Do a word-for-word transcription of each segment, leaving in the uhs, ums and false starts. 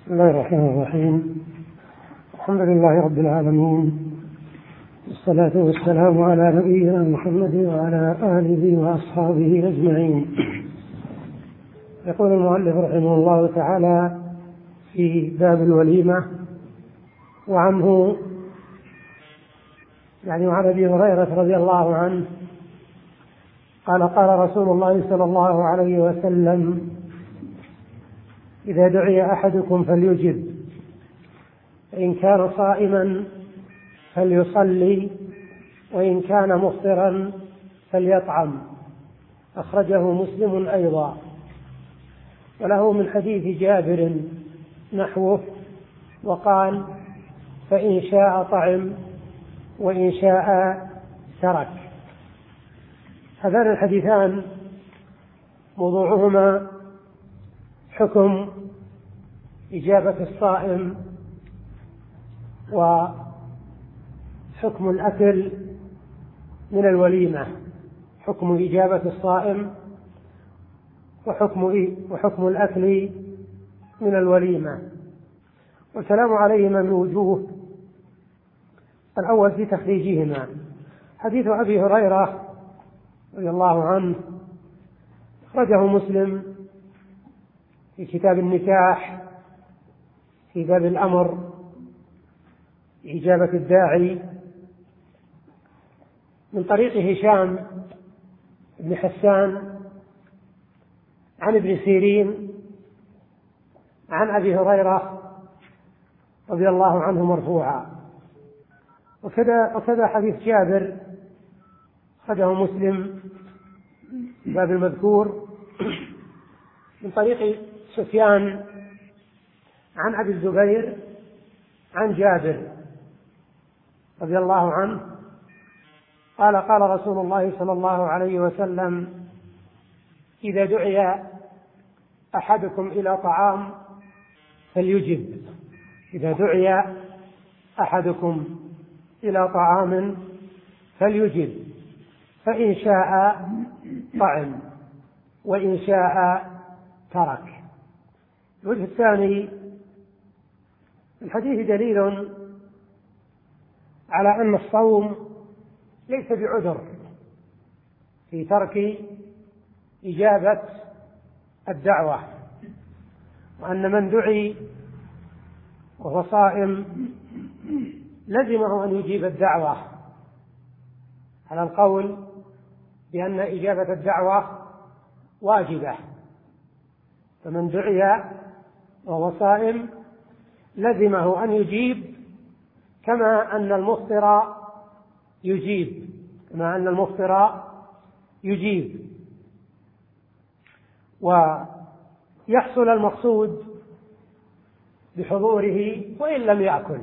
بسم الله الرحمن الرحيم. الحمد لله رب العالمين، والصلاة والسلام على نبينا محمد وعلى آله وأصحابه أجمعين. يقول المؤلف رحمه الله تعالى في باب الوليمة: وعنه يعني وعن أبي هريرة رضي الله عنه قال: قال رسول الله صلى الله عليه وسلم: إذا دعي أحدكم فليجب، فإن كان صائما فليصلي، وإن كان مفطرا فليطعم. أخرجه مسلم أيضا، وله من حديث جابر نحوه، وقال: فإن شاء طعم وإن شاء ترك. هذان الحديثان موضوعهما حكم إجابة الصائم وحكم الأكل من الوليمة، حكم إجابة الصائم وحكم وحكم الأكل من الوليمة. والكلام عليهما من وجوه: الأول في تخريجهما، حديث أبي هريرة رضي الله عنه أخرجه مسلم في كتاب النكاح في باب الأمر إجابة الداعي، من طريق هشام بن حسان عن ابن سيرين عن أبي هريرة رضي الله عنه مرفوعا. وكذا وكذا حديث جابر أخرجه مسلم في باب المذكور من طريق سفيان عن أبي الزبير عن جابر رضي الله عنه قال: قال رسول الله صلى الله عليه وسلم: إذا دعي أحدكم إلى طعام فليجب. إذا دعي أحدكم إلى طعام فليجب، فإن شاء طعم وإن شاء ترك. الوجه الثاني: الحديث دليل على أن الصوم ليس بعذر في ترك إجابة الدعوة، وأن من دعي وهو صائم لزمه أن يجيب الدعوة، على القول بأن إجابة الدعوة واجبة. فمن دعي وهو صائم لزمه أن يجيب، كما أن المفطر يجيب كما أن المفطر يجيب ويحصل المقصود بحضوره وإن لم يأكل.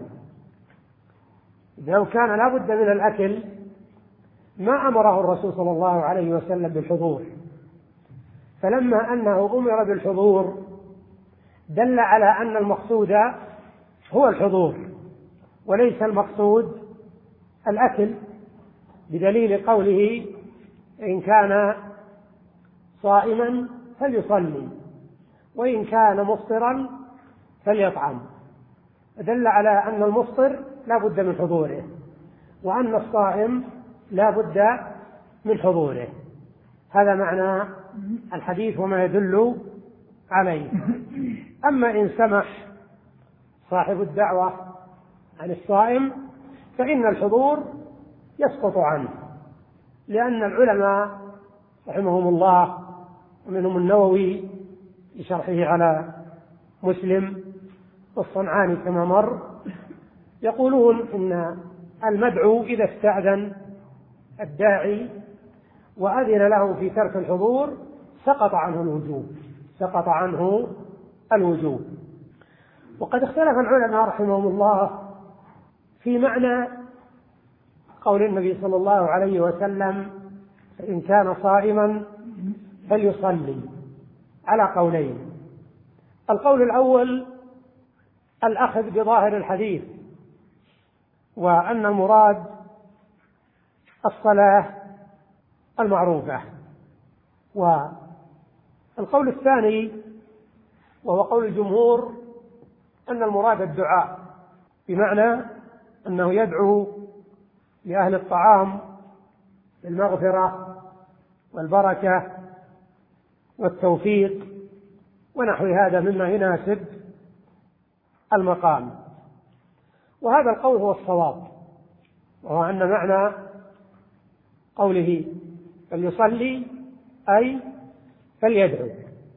لو كان لا بد من الأكل ما أمره الرسول صلى الله عليه وسلم بالحضور، فلما أنه أمر بالحضور دل على أن المقصود هو الحضور وليس المقصود الأكل، بدليل قوله: إن كان صائما فليصلي وإن كان مفطرا فليطعم. دل على أن المفطر لا بد من حضوره، وأن الصائم لا بد من حضوره. هذا معنى الحديث وما يدل عليه. أما إن سمح صاحب الدعوة عن الصائم فإن الحضور يسقط عنه، لأن العلماء رحمهم الله ومنهم النووي في شرحه على مسلم والصنعاني كما مر يقولون إن المدعو إذا استأذن الداعي وأذن له في ترك الحضور سقط عنه الوجوب سقط عنه الوجوب. وقد اختلف العلماء رحمهم الله في معنى قول النبي صلى الله عليه وسلم: فإن كان صائما فليصلي، على قولين. القول الأول الأخذ بظاهر الحديث، وأن المراد الصلاة المعروفة. والقول الثاني وهو قول الجمهور أن المراد الدعاء، بمعنى أنه يدعو لأهل الطعام بالمغفرة والبركة والتوفيق ونحو هذا مما يناسب المقام. وهذا القول هو الصواب، وهو أن معنى قوله فليصلي أي فليدعو.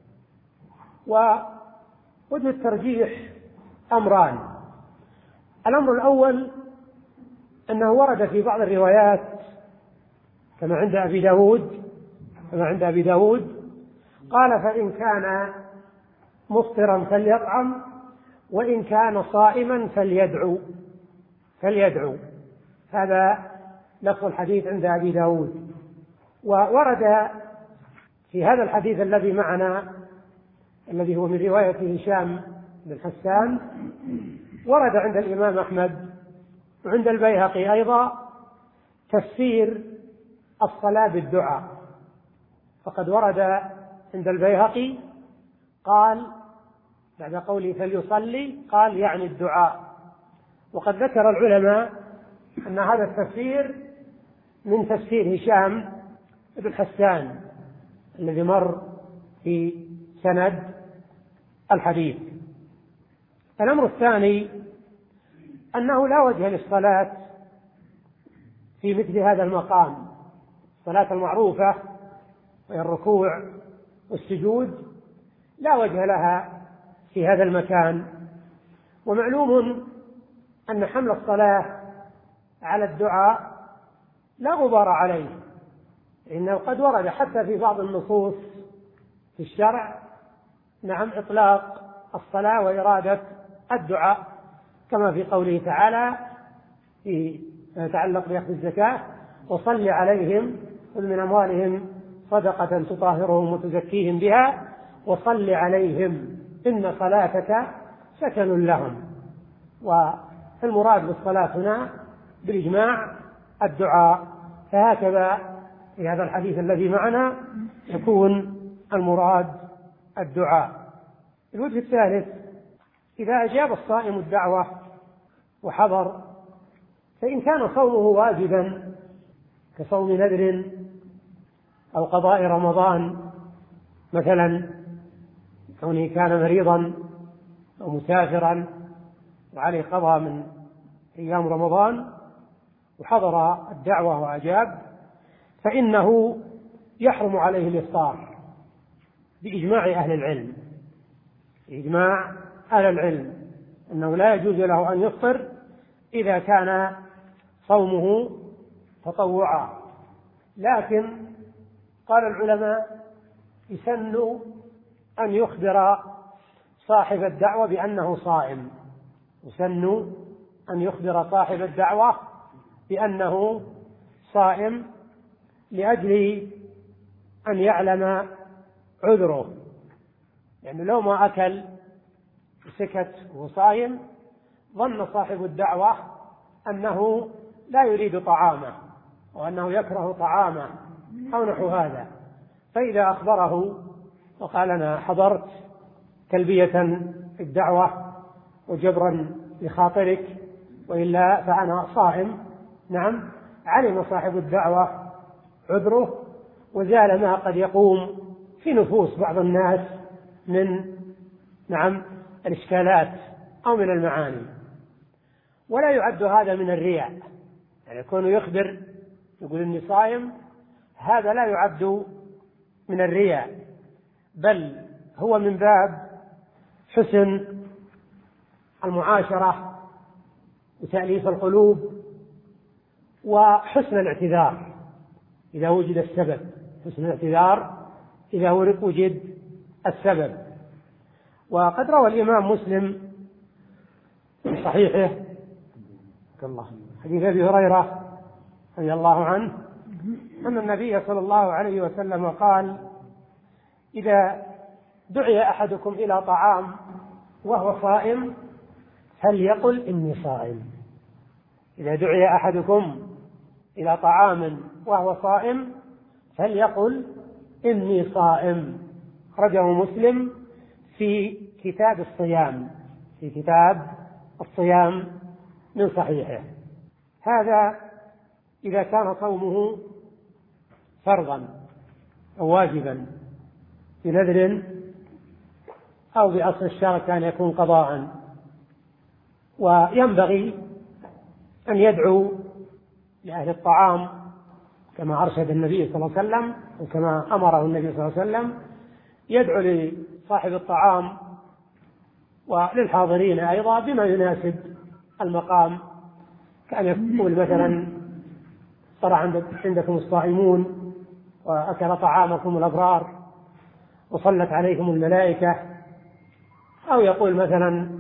ووجه الترجيح أمران: الأمر الأول أنه ورد في بعض الروايات كما عند أبي داود كما عند أبي داود قال فإن كان مفطرا فليطعم وإن كان صائما فليدعو فليدعو هذا لفظ الحديث عند أبي داود. وورد في هذا الحديث الذي معنا الذي هو من رواية هشام بن حسان ورد عند الإمام أحمد وعند البيهقي أيضا تفسير الصلاة بالدعاء. فقد ورد عند البيهقي قال بعد قوله فليصلي قال يعني الدعاء. وقد ذكر العلماء أن هذا التفسير من تفسير هشام بن حسان الذي مر في سند الحديث. الأمر الثاني أنه لا وجه للصلاة في مثل هذا المقام، الصلاة المعروفة وهي الركوع والسجود لا وجه لها في هذا المكان. ومعلوم أن حمل الصلاة على الدعاء لا غبار عليه، إنه قد ورد حتى في بعض النصوص في الشرع نعم إطلاق الصلاة وإرادة الدعاء، كما في قوله تعالى في يتعلق بأخذ الزكاة وصل عليهم خذ من أموالهم صدقة تطهرهم وتزكيهم بها وصل عليهم إن صلاتك سكن لهم. والمراد بالصلاة هنا بالإجماع الدعاء. فهكذا في هذا الحديث الذي معنا يكون المراد الدعاء. الوجه الثالث: إذا أجاب الصائم الدعوة وحضر فإن كان صومه واجبا كصوم نذر أو قضاء رمضان مثلا، كونه كان مريضا أو مسافرا وعليه قضاء من أيام رمضان وحضر الدعوة وأجاب، فإنه يحرم عليه الإفطار بإجماع أهل العلم بإجماع أهل العلم أنه لا يجوز له أن يفطر إذا كان صومه تطوعا. لكن قال العلماء يسن أن يخبر صاحب الدعوة بأنه صائم يسن أن يخبر صاحب الدعوة بأنه صائم لأجل أن يعلم عذره، يعني لو ما أكل سكت وهو صائم ظن صاحب الدعوة أنه لا يريد طعامه وأنه يكره طعامه أو نحو هذا، فإذا أخبره وقال أنا حضرت تلبية الدعوة وجبرا لخاطرك وإلا فأنا صائم، نعم علم صاحب الدعوة عذره وزال ما قد يقوم في نفوس بعض الناس من نعم الإشكالات أو من المعاني. ولا يعد هذا من الرياء، يعني يكون يخبر يقول إني صائم، هذا لا يعد من الرياء، بل هو من باب حسن المعاشرة وتأليف القلوب وحسن الاعتذار إذا وجد السبب حسن الاعتذار إذا وجد السبب. وقد روى الإمام مسلم في صحيحه حديث أبي هريرة رضي الله عنه أن النبي صلى الله عليه وسلم قال: إذا دعي أحدكم إلى طعام وهو صائم فليقل إني صائم. إذا دعي أحدكم إلى طعام وهو صائم فليقل إني صائم. أخرجه مسلم في كتاب الصيام في كتاب الصيام من صحيحه. هذا إذا كان صومه فرضا أو واجبا بنذر أو بأصل الشرع كان يكون قضاء. وينبغي أن يدعو لأهل الطعام كما أرشد النبي صلى الله عليه وسلم وكما أمره النبي صلى الله عليه وسلم، يدعو لصاحب الطعام وللحاضرين أيضا بما يناسب المقام، كأن يقول مثلا: ترى عندكم الصائمون وأكل طعامكم الأبرار وصلت عليكم الملائكة، أو يقول مثلا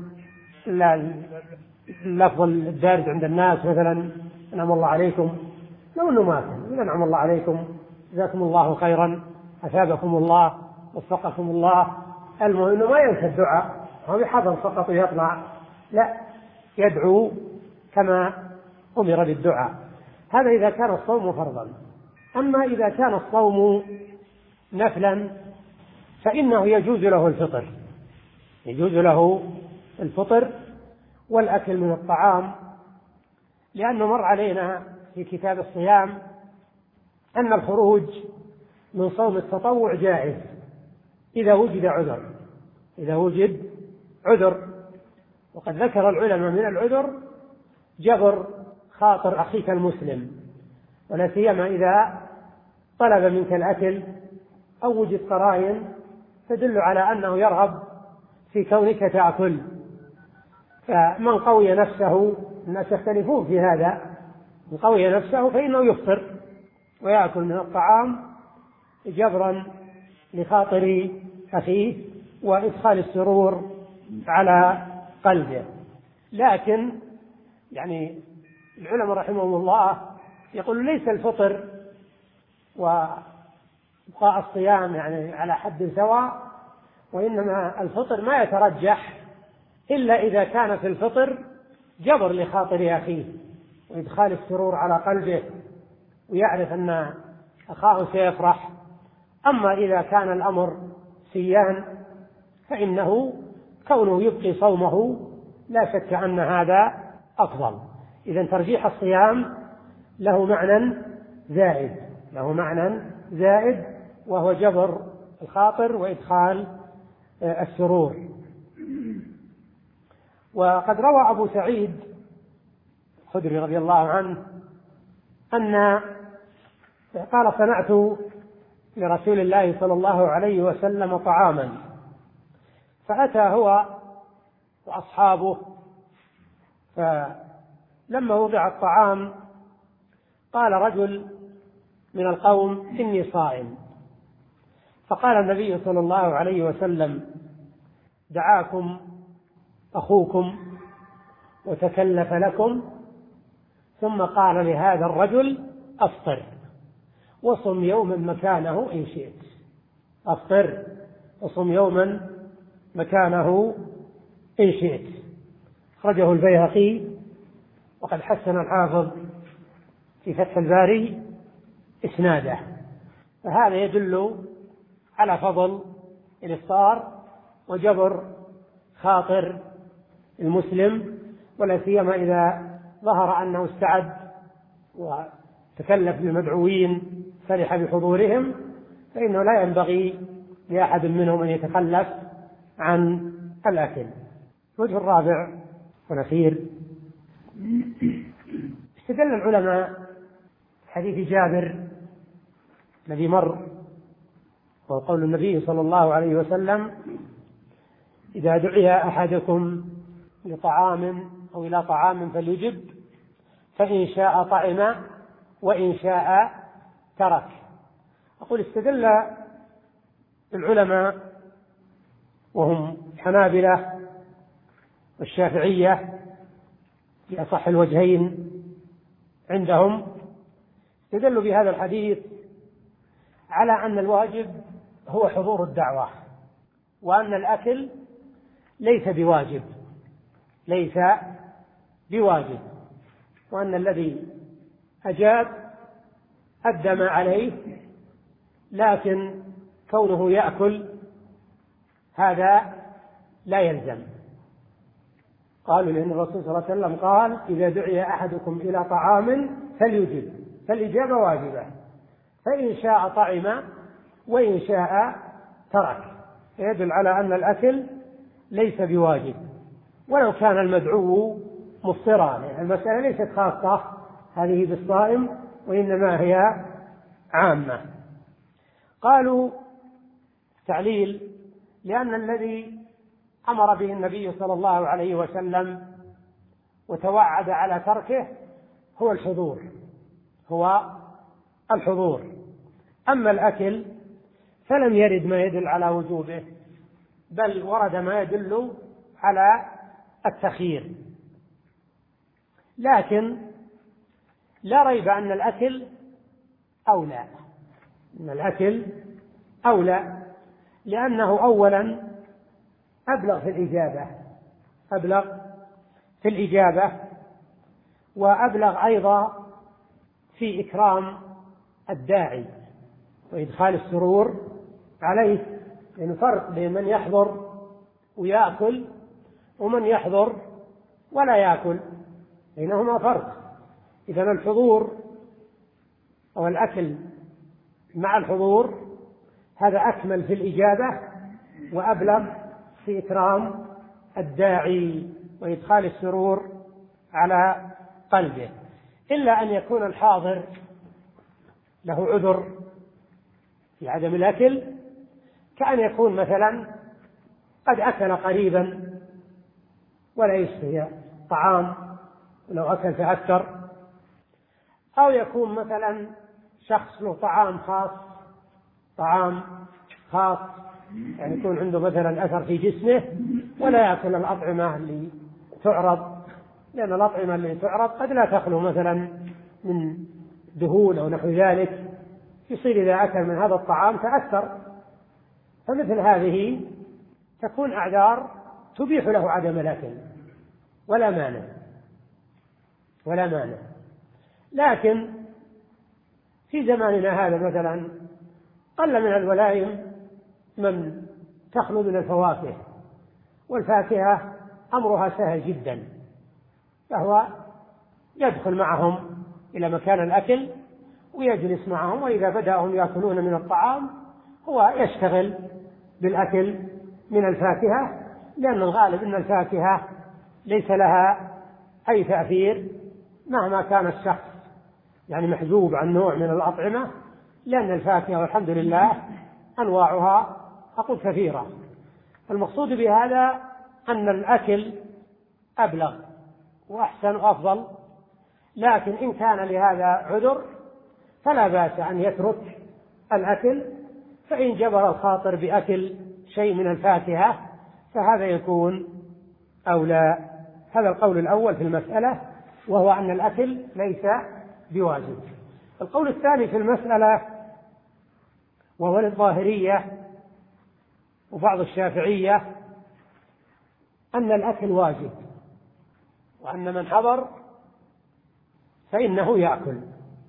اللفظ الدارج عند الناس مثلا: أنعم الله عليكم، لو أنه ما كان أنعم الله عليكم، جزاكم الله خيرا، أثابكم الله، وفقكم الله. المهم أنه ما ينسى الدعاء، هو بحضر فقط يطلع، لا، يدعو كما أمر بالدعاء. هذا إذا كان الصوم فرضا. أما إذا كان الصوم نفلا فإنه يجوز له الفطر، يجوز له الفطر والأكل من الطعام، لأنه مر علينا في كتاب الصيام أن الخروج من صوم التطوع جائز إذا وجد عذر، إذا وجد عذر. وقد ذكر العلماء من العذر جبر خاطر أخيك المسلم، ولا سيما إذا طلب منك الأكل أو وجد قرائن تدل على أنه يرغب في كونك تأكل. فمن قوي نفسه، الناس يختلفون في هذا، من قوي نفسه فإنه يفطر ويأكل من الطعام جبرا لخاطر أخيه وإدخال السرور على قلبه. لكن يعني العلماء رحمهم الله يقول ليس الفطر وبقاء الصيام يعني على حد سواء، وإنما الفطر ما يترجح إلا إذا كان في الفطر جبر لخاطر أخيه وإدخال السرور على قلبه ويعرف أن أخاه سيفرح. أما إذا كان الأمر سيان فإنه كونه يبقي صومه لا شك أن هذا أفضل. إذن ترجيح الصيام له معنى زائد، له معنى زائد وهو جبر الخاطر وإدخال السرور. وقد روى أبو سعيد الخدري رضي الله عنه أن قال: صنعت لرسول الله صلى الله عليه وسلم طعاما، فأتى هو وأصحابه، فلما وضع الطعام قال رجل من القوم: إني صائم. فقال النبي صلى الله عليه وسلم: دعاكم أخوكم وتكلف لكم، ثم قال لهذا الرجل: أفطر وصم يوما مكانه إن شئت. أفطر وصم يوما مكانه إن شئت. أخرجه البيهقي، وقد حسن الحافظ في فتح الباري إسناده. فهذا يدل على فضل الإفطار وجبر خاطر المسلم، ولا سيما إذا ظهر أنه استعد وتكلف بالمدعوين فرح بحضورهم، فإنه لا ينبغي لأحد منهم أن يتخلف عن الأكل. الوجه الرابع والأخير: استدل العلماء حديث جابر الذي مر، وقول النبي صلى الله عليه وسلم: إذا دعي أحدكم لطعام أو إلى طعام فليجب، فإن شاء طعم وإن شاء ترك. أقول استدل العلماء وهم حنابلة والشافعية في أصح الوجهين عندهم، استدلوا بهذا الحديث على أن الواجب هو حضور الدعوة، وأن الأكل ليس بواجب ليس بواجب وأن الذي أجاب أدى ما عليه، لكن كونه يأكل هذا لا يلزم قالوا لأن الرسول صلى الله عليه وسلم قال إذا دعي أحدكم إلى طعام فليجب، فالإجابة واجبة، فإن شاء طعم وإن شاء ترك، يدل على أن الأكل ليس بواجب ولو كان المدعو مفطرا. يعني المسألة ليست خاصة هذه بالصائم وإنما هي عامة. قالوا تعليل لأن الذي أمر به النبي صلى الله عليه وسلم وتوعد على تركه هو الحضور، هو الحضور. أما الأكل فلم يرد ما يدل على وجوبه، بل ورد ما يدل على التخيير. لكن لا ريب أن الأكل أولى، أن الأكل أولى لأنه أولا أبلغ في الإجابة، أبلغ في الإجابة وأبلغ أيضا في إكرام الداعي وإدخال السرور عليه، لأن فرق بين من يحضر ويأكل ومن يحضر ولا يأكل، بينهما فرق. إذا الحضور أو الأكل مع الحضور هذا أكمل في الإجابة وأبلغ في إكرام الداعي وإدخال السرور على قلبه، إلا أن يكون الحاضر له عذر في عدم الأكل، كأن يكون مثلا قد أكل قريبا ولا يشتهي طعام ولو أكل تأثر، أو يكون مثلا شخص له طعام خاص، طعام خاص يعني يكون عنده مثلا أثر في جسمه ولا يأكل الأطعمة اللي تعرض، لأن الأطعمة اللي تعرض قد لا تخلو مثلا من دهون أو نحو ذلك، يصير إذا أكل من هذا الطعام تأثر. فمثل هذه تكون أعذار تبيح له عدم الأكل ولا مانع ولا مانع. لكن في زماننا هذا مثلا قل من الولائم من تخلو من الفواكه، والفاكهة أمرها سهل جدا، فهو يدخل معهم إلى مكان الأكل ويجلس معهم، وإذا بدأهم يأكلون من الطعام هو يشتغل بالأكل من الفاكهة، لأن الغالب أن الفاكهة ليس لها أي تأثير مهما كان الشخص يعني محجوب عن نوع من الأطعمة، لأن الفاكهة والحمد لله أنواعها أقول كثيرة. المقصود بهذا أن الأكل أبلغ وأحسن وأفضل، لكن إن كان لهذا عذر فلا بأس أن يترك الأكل، فإن جبر الخاطر بأكل شيء من الفاكهة فهذا يكون أولى. هذا القول الأول في المسألة، وهو أن الأكل ليس بواجب. القول الثاني في المسألة وهو للظاهرية وبعض الشافعية أن الأكل واجب، وأن من حضر فإنه يأكل.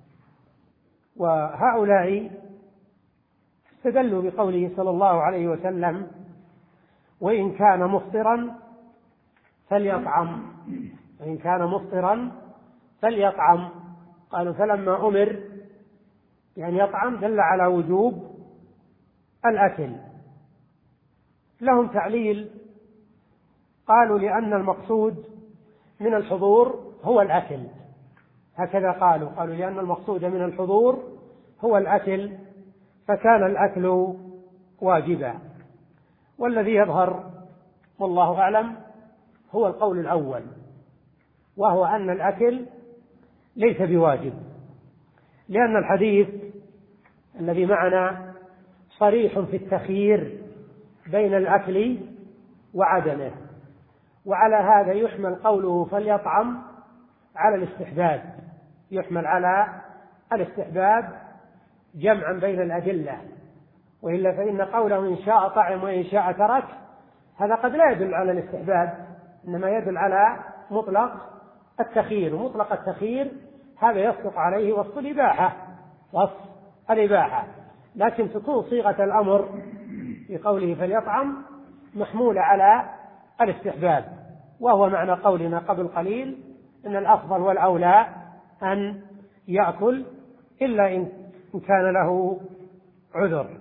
وهؤلاء استدلوا بقوله صلى الله عليه وسلم وإن كان مفطرا فليطعم، وإن كان مفطرا فليطعم. قالوا فلما أمر يعني يطعم دل على وجوب الأكل. لهم تعليل، قالوا لأن المقصود من الحضور هو الأكل، هكذا قالوا قالوا لأن المقصود من الحضور هو الأكل فكان الأكل واجبا. والذي يظهر والله أعلم هو القول الأول، وهو أن الأكل ليس بواجب، لأن الحديث الذي معنا صريح في التخيير بين الأكل وعدمه، وعلى هذا يحمل قوله فليطعم على الاستحباب، يحمل على الاستحباب جمعا بين الأدلة، وإلا فإن قوله إن شاء طعم وإن شاء ترك هذا قد لا يدل على الاستحباب، إنما يدل على مطلق التخيير، ومطلق التخيير هذا يصدق عليه وصف الإباحة، وصف الإباحة، لكن تكون صيغة الأمر في قوله فليطعم محمولة على الاستحباب، وهو معنى قولنا قبل قليل إن الأفضل والأولى أن يأكل إلا إن كان له عذر.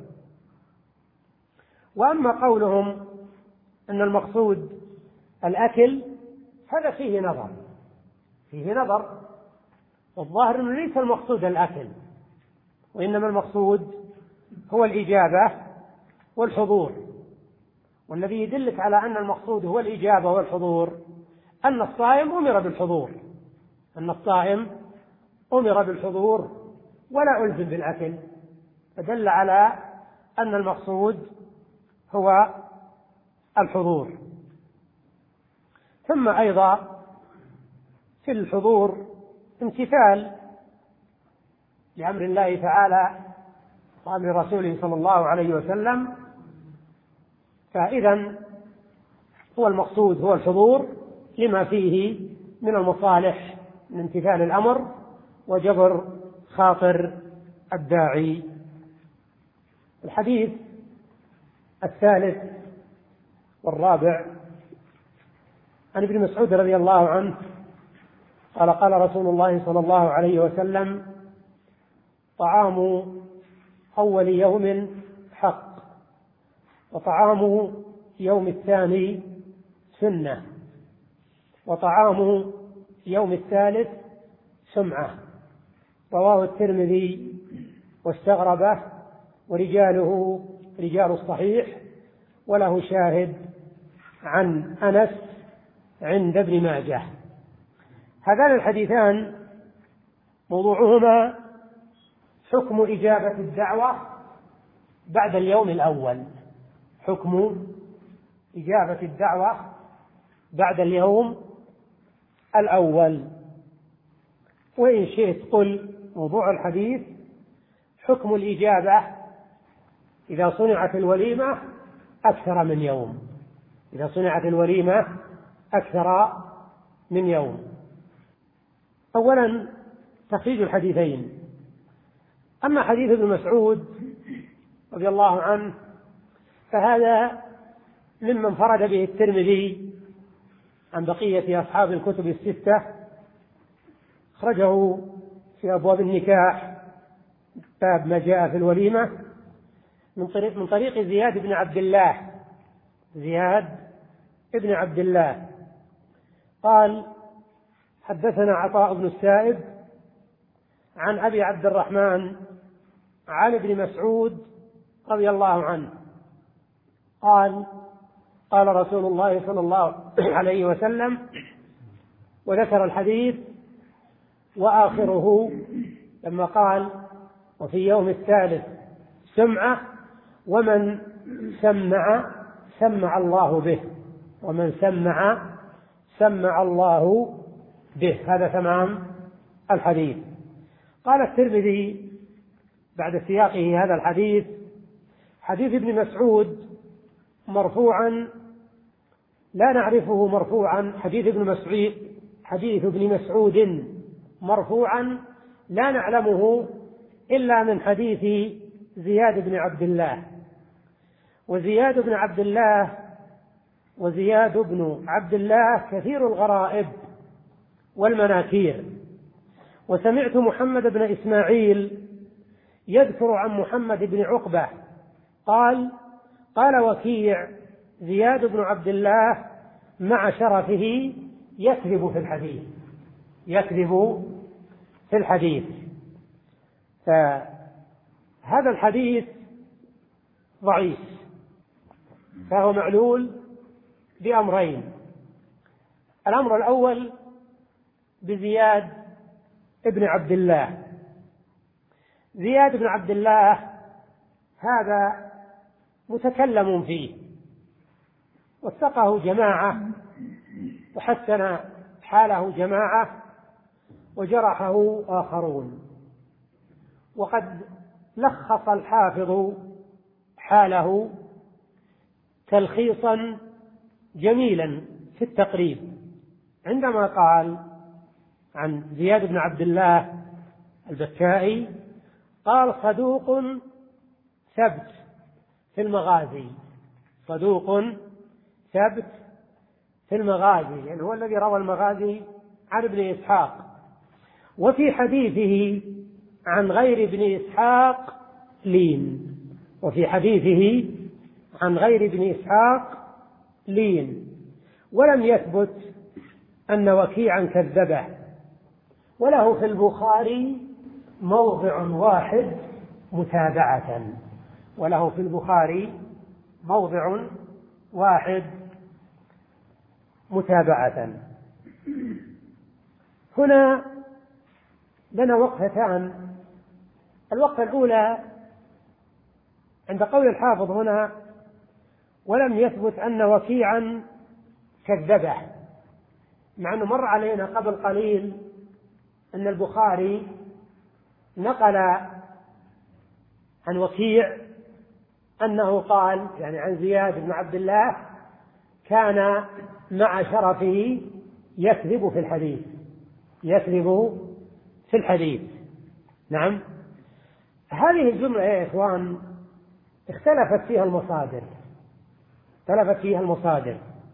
وأما قولهم أن المقصود الأكل هذا فيه نظر فيه نظر الظاهر أنه ليس المقصود الأكل، وإنما المقصود هو الإجابة والحضور. والذي يدلك على أن المقصود هو الإجابة والحضور أن الصائم أمر بالحضور أن الصائم أمر بالحضور ولا ألزم بالأكل، فدل على أن المقصود هو الحضور. ثم أيضا في الحضور امتثال لأمر الله تعالى وأمر رسوله صلى الله عليه وسلم، فإذا هو المقصود هو الحضور لما فيه من المصالح من امتثال الأمر وجبر خاطر الداعي. الحديث الثالث والرابع عن ابن مسعود رضي الله عنه قال قال رسول الله صلى الله عليه وسلم: طعام أول يوم حق، وطعام يوم الثاني سنة، وطعام يوم الثالث سمعة. رواه الترمذي واستغربه، ورجاله رجال الصحيح، وله شاهد عن أنس عند ابن ماجه. هذان الحديثان موضوعهما حكم إجابة الدعوة بعد اليوم الأول حكم إجابة الدعوة بعد اليوم الأول. وإن شئت قل موضوع الحديث حكم الإجابة إذا صنعت الوليمة أكثر من يوم إذا صنعت الوليمة أكثر من يوم. أولا تخريج الحديثين. أما حديث ابن مسعود رضي الله عنه فهذا ممن فرد به الترمذي عن بقية أصحاب الكتب الستة، أخرجه في أبواب النكاح باب ما جاء في الوليمة من طريق من طريق زياد بن عبد الله زياد بن عبد الله قال: حدثنا عطاء بن السائب عن أبي عبد الرحمن عن ابن مسعود رضي الله عنه قال: قال رسول الله صلى الله عليه وسلم، وذكر الحديث وآخره لما قال: وفي يوم الثالث سمعة، ومن سمع سمع الله به ومن سمع سمع الله به. هذا تمام الحديث. قال الترمذي بعد سياقه هذا الحديث: حديث ابن مسعود مرفوعا لا نعرفه مرفوعا حديث ابن مسعود حديث ابن مسعود مرفوعا لا نعلمه إلا من حديث زياد بن عبد الله. وزياد بن عبد الله وزياد بن عبد الله كثير الغرائب والمناكير. وسمعت محمد بن إسماعيل يذكر عن محمد بن عقبة قال: قال وكيع: زياد بن عبد الله مع شرفه يكذب في الحديث يكذب في الحديث. فهذا الحديث ضعيف، فهو معلول بأمرين: الأمر الأول بزياد ابن عبد الله. زياد بن عبد الله هذا متكلم فيه، وثقه جماعة وحسن حاله جماعة وجرحه آخرون. وقد لخص الحافظ حاله تلخيصا جميلا في التقريب عندما قال عن زياد بن عبد الله البكائي: قال: صدوق ثبت في المغازي صدوق ثبت في المغازي، يعني هو الذي روى المغازي عن ابن إسحاق. وفي حديثه عن غير ابن إسحاق لين، وفي حديثه عن غير ابن إسحاق لين، ولم يثبت أن وكيعا كذبه. وله في البخاري موضع واحد متابعة، وله في البخاري موضع واحد متابعة. هنا لنا وقفتان. الوقفة الأولى عند قول الحافظ هنا ولم يثبت أن وكيعا كذبه، مع أنه مر علينا قبل قليل أن البخاري نقل عن وكيع أنه قال، يعني عن زياد بن عبد الله، كان مع شرفه يكذب في الحديث، يكذب في الحديث. نعم، هذه الجملة يا إخوان اختلفت فيها المصادر، اختلفت فيها المصادر.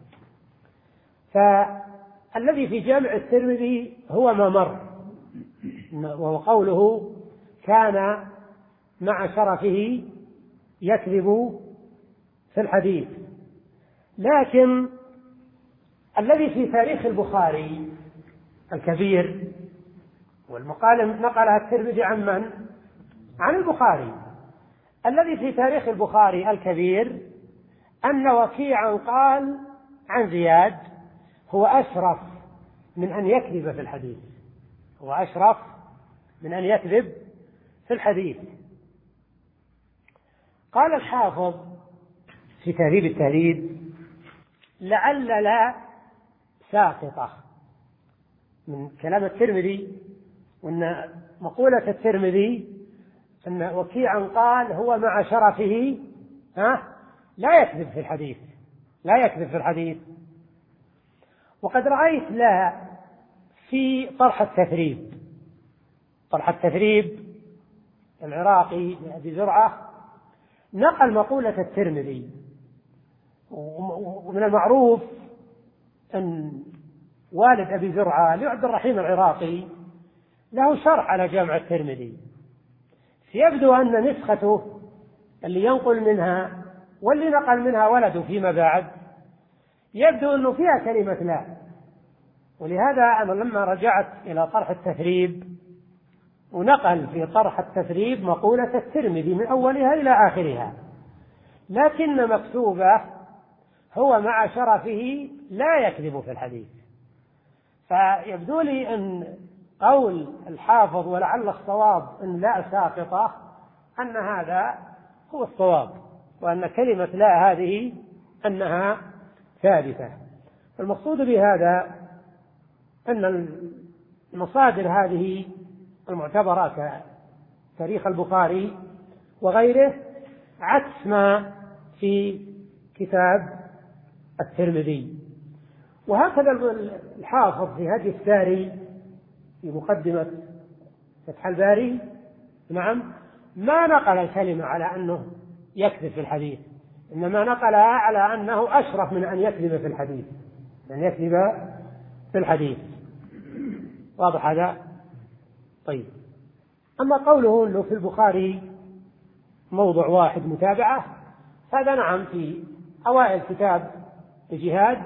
فالذي في جامع الترمذي هو ما مر، وهو قوله كان مع شرفه يكذب في الحديث. لكن الذي في تاريخ البخاري الكبير والمقال نقلها الترمذي عن من؟ عن البخاري. الذي في تاريخ البخاري الكبير أن وكيعا قال عن زياد هو أشرف من أن يكذب في الحديث، هو أشرف من أن يكذب في الحديث. قال الحافظ في تهذيب التهذيب لعل لا ساقطة من كلام الترمذي، وأن مقولة الترمذي أن وكيعا قال هو مع شرفه ها لا يكذب في الحديث، لا يكذب في الحديث. وقد رأيت لا في طرح التثريب، طرح التثريب العراقي لأبي زرعة نقل مقولة الترمذي. ومن المعروف أن والد أبي زرعة لعبد الرحيم العراقي له شرح على جامع الترمذي، يبدو أن نسخته اللي ينقل منها واللي نقل منها ولده فيما بعد يبدو أنه فيها كلمة لا. ولهذا أنا لما رجعت إلى طرح التثريب ونقل في طرح التثريب مقولة الترمذي من أولها إلى آخرها، لكن مكتوبة هو مع شرفه لا يكذب في الحديث. فيبدو لي أن قول الحافظ ولعل الصواب أن لا ساقطة أن هذا هو الصواب، وأن كلمة لا هذه أنها ثابتة. المقصود بهذا أن المصادر هذه المعتبرة كتاريخ البخاري وغيره عكس ما في كتاب الترمذي. وهكذا الحافظ في هدي الساري في مقدمة فتح الباري نعم ما نقل الكلمة على أنه يكذب في الحديث، إنما نقلها على أنه أشرف من أن يكذب في الحديث، أن يكذب في الحديث. واضح هذا؟ طيب، أما قوله أنه في البخاري موضع واحد متابعة، هذا نعم في أوائل كتاب الجهاد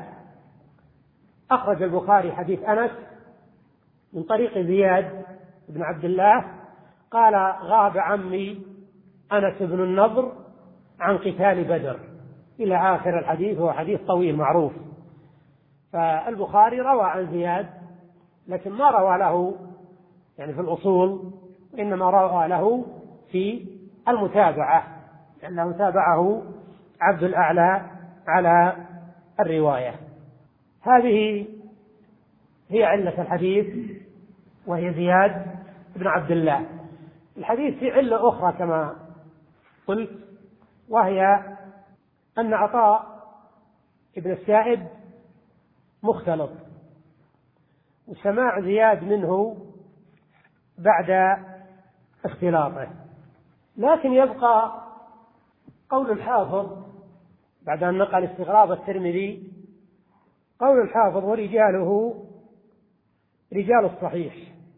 أخرج البخاري حديث أنس من طريق زياد بن عبد الله قال غاب عمي أنس بن النضر عن قتال بدر إلى آخر الحديث، هو حديث طويل معروف. فالبخاري روى عن زياد لكن ما روى له يعني في الأصول، إنما روى له في المتابعة لأنه تابعه عبد الأعلى على الرواية. هذه هي علة الحديث وهي زياد بن عبد الله. الحديث في علة أخرى كما قلت، وهي أن عطاء ابن السائب مختلط، وسماع زياد منه بعد اختلاطه. لكن يبقى قول الحافظ بعد أن نقل استغراب الترمذي قول الحافظ ورجاله رجال الصحيح،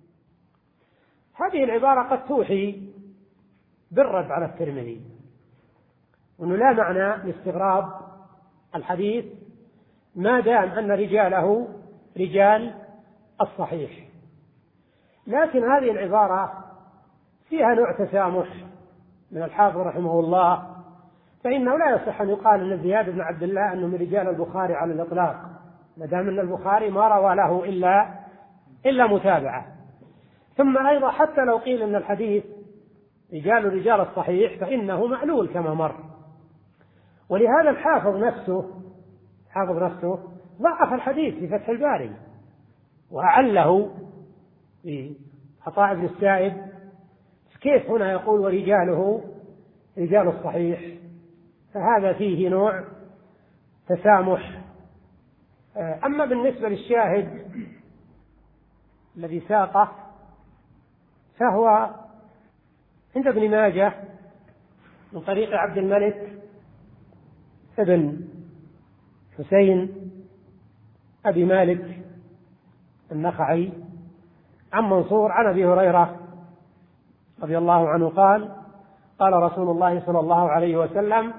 هذه العبارة قد توحي بالرد على الترمذي، وأنه لا معنى لاستغراب الحديث ما دام أن رجاله رجال الصحيح. لكن هذه العبارة فيها نوع تسامح من الحافظ رحمه الله، فإنه لا يصح أن يقال أن زياد بن عبد الله أنه من رجال البخاري على الإطلاق، ما دام أن البخاري ما روى له إلا إلا متابعة. ثم أيضا حتى لو قيل أن الحديث رجال رجال الصحيح فإنه معلول كما مر، ولهذا الحافظ نفسه حافظ نفسه ضعف الحديث في فتح الباري وأعله في عطاء بن السائب. كيف هنا يقول ورجاله رجال الصحيح؟ فهذا فيه نوع تسامح. أما بالنسبة للشاهد الذي ساقه فهو عند ابن ماجه من طريق عبد الملك ابن حسين أبي مالك النخعي عن منصور عن أبي هريرة رضي الله عنه قال قال رسول الله صلى الله عليه وسلم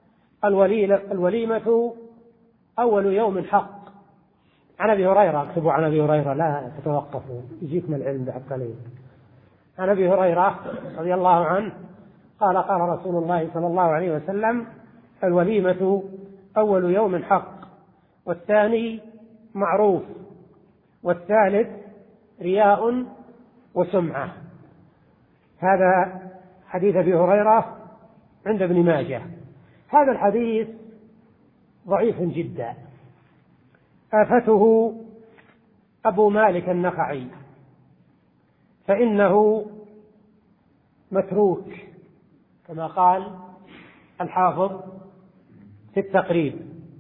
الوليمة أول يوم حق. عن أبي هريرة، اكتبوا عن أبي هريرة لا تتوقفوا يجيكم العلم بحق قليل. عن أبي هريرة رضي الله عنه قال قال رسول الله صلى الله عليه وسلم الوليمة أول يوم حق، والثاني معروف، والثالث رياء وسمعة. هذا حديث أبي هريرة عند ابن ماجه. هذا الحديث ضعيف جدا، آفته أبو مالك النخعي، فإنه متروك كما قال الحافظ في التقريب.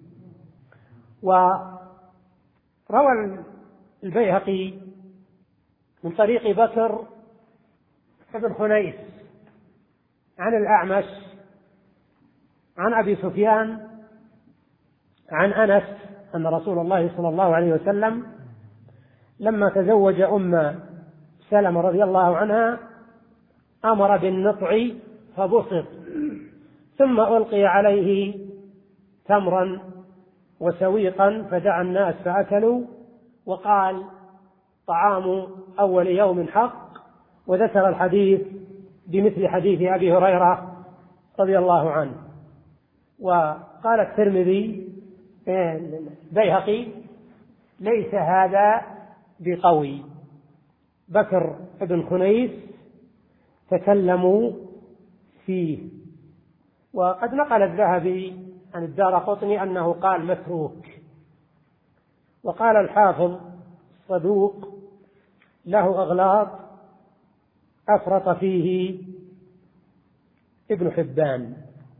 وروى البيهقي من طريق بكر بن خنيس عن الأعمش عن أبي سفيان عن أنس أن رسول الله صلى الله عليه وسلم لما تزوج أم سلمة رضي الله عنها أمر بالنطع فبسط، ثم ألقي عليه تمرا وسويقا فدعا الناس فأكلوا، وقال طعام أول يوم حق، وذكر الحديث بمثل حديث أبي هريرة رضي الله عنه. وقال الترمذي بيهقي ليس هذا بقوي، بكر بن خنيس تكلموا فيه. وقد نقل الذهبي عن الدارقطني أنه قال متروك. وقال الحافظ صدوق له أغلاط أفرط فيه ابن حبان.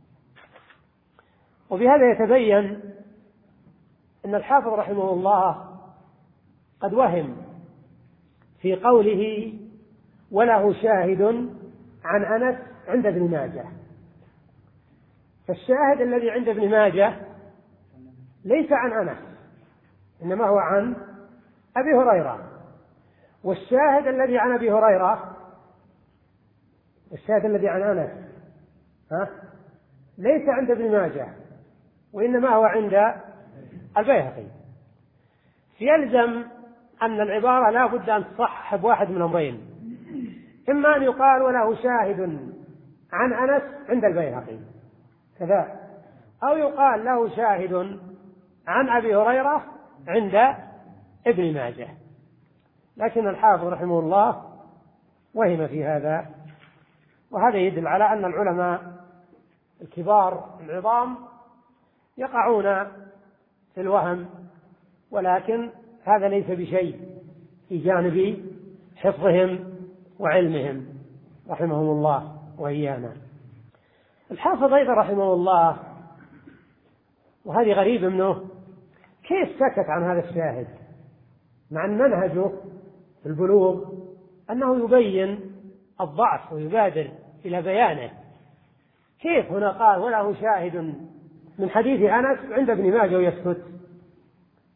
وبهذا يتبين أن الحافظ رحمه الله قد وهم في قوله وله شاهد عن أنس عند ابن ماجه. فالشاهد الذي عند ابن ماجه ليس عن أنس، إنما هو عن أبي هريرة. والشاهد الذي عن أبي هريرة الشاهد الذي عن أنس ها ليس عند ابن ماجه، وإنما هو عند البيهقي. يلزم أن العبارة لا بد أن تصح بواحد من أمرين، إما أن يقال وله شاهد عن أنس عند البيهقي كذا، أو يقال له شاهد عن أبي هريرة عند ابن ماجه. لكن الحافظ رحمه الله وهم في هذا، وهذا يدل على أن العلماء الكبار العظام يقعون في الوهم، ولكن هذا ليس بشيء في جانب حفظهم وعلمهم رحمهم الله وإيانا. الحافظ أيضا رحمه الله، وهذه غريب منه، كيف سكت عن هذا الشاهد مع أن منهجه في البلوغ أنه يبين الضعف ويبادر إلى بيانه؟ كيف هنا قال وله شاهد من حديث أنس عند ابن ماجه ويسكت؟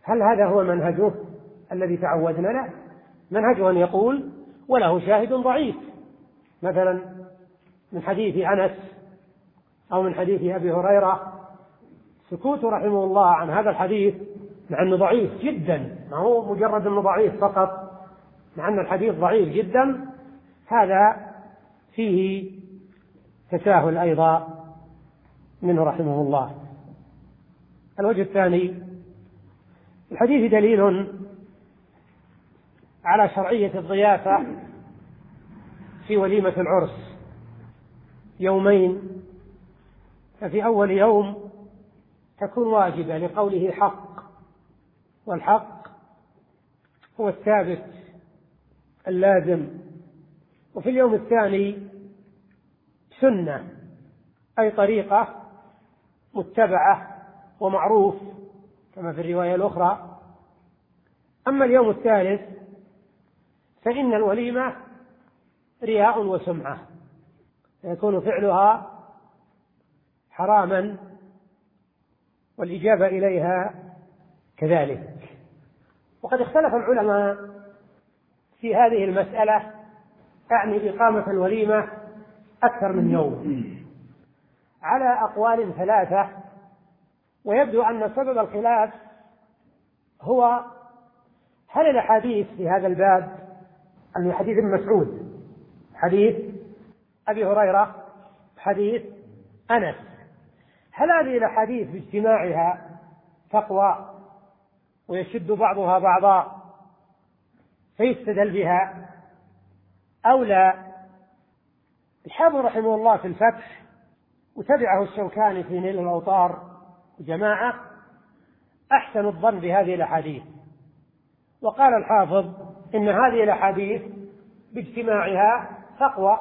هل هذا هو منهجه الذي تعودنا له؟ منهجه أن يقول وله شاهد ضعيف، مثلا من حديث أنس أو من حديث أبي هريرة، سكوت رحمه الله عن هذا الحديث مع أنه ضعيف جدا، ما هو مجرد أنه ضعيف فقط، مع أن الحديث ضعيف جدا، هذا فيه تساهل أيضا منه رحمه الله. الوجه الثاني، الحديث دليل على شرعية الضيافة في وليمة العرس يومين، ففي أول يوم تكون واجبة لقوله حق، والحق هو الثابت اللازم، وفي اليوم الثاني سنة أي طريقة متبعة ومعروف كما في الرواية الأخرى. أما اليوم الثالث فإن الوليمة رياء وسمعة، يكون فعلها حراما والإجابة إليها كذلك. وقد اختلف العلماء في هذه المسألة، أعني إقامة الوليمة أكثر من يوم، على أقوال ثلاثة، ويبدو أن سبب الخلاف هو هل الأحاديث في هذا الباب، أن حديث ابن مسعود، حديث أبي هريرة، حديث أنس، هل هذه الأحاديث باجتماعها تقوى ويشد بعضها بعضا فيستدل بها أو لا؟ الحافظ رحمه الله في الفتح وتبعه الشوكاني في نيل الأوطار جماعة أحسن الظن بهذه الأحاديث، وقال الحافظ إن هذه الأحاديث باجتماعها تقوى،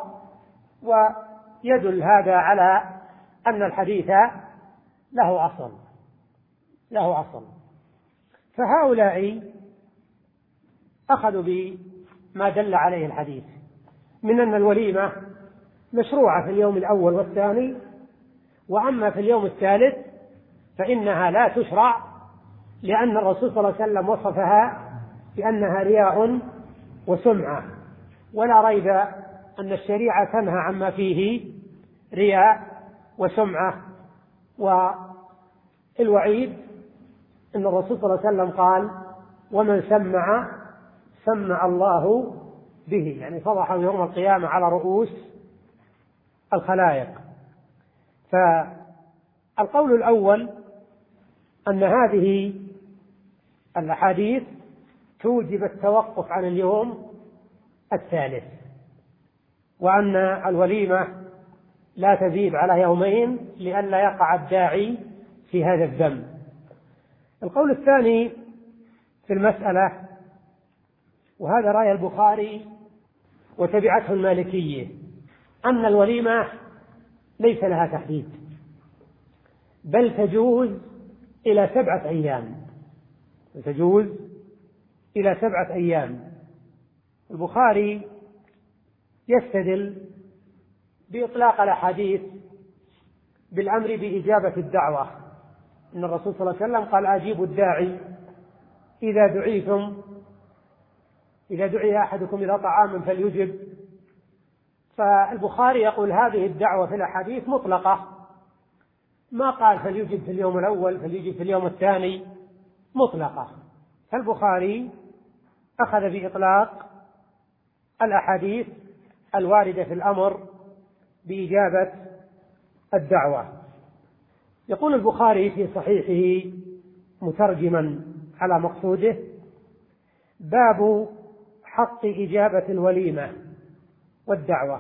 ويدل هذا على أن الحديث له أصل له أصل فهؤلاء أخذوا بما دل عليه الحديث من أن الوليمة مشروعة في اليوم الأول والثاني، وأما في اليوم الثالث فإنها لا تشرع، لأن الرسول صلى الله عليه وسلم وصفها بأنها رياء وسمعة، ولا ريب أن الشريعة تنهى عما فيه رياء وسمعة. والوعيد أن الرسول صلى الله عليه وسلم قال ومن سمع سمع الله به، يعني فضحه يوم القيامة على رؤوس الخلائق. فالقول الأول أن هذه الأحاديث توجب التوقف عن اليوم الثالث، وأن الوليمة لا تزيد على يومين لئلا يقع الداعي في هذا الذنب. القول الثاني في المسألة، وهذا رأي البخاري وتبعته المالكية، أن الوليمة ليس لها تحديد، بل تجوز إلى سبعة أيام تجوز إلى سبعة أيام. البخاري يستدل بإطلاق الأحاديث بالأمر بإجابة الدعوة، إن الرسول صلى الله عليه وسلم قال أجيبوا الداعي إذا دعيتم إذا دعي أحدكم إلى طعام فليجب. فالبخاري يقول هذه الدعوة في الأحاديث مطلقة، ما قال فليجب في اليوم الأول فليجب في اليوم الثاني، مطلقة. فالبخاري أخذ بإطلاق الأحاديث الواردة في الأمر بإجابة الدعوة. يقول البخاري في صحيحه مترجما على مقصوده: باب حق إجابة الوليمة والدعوة،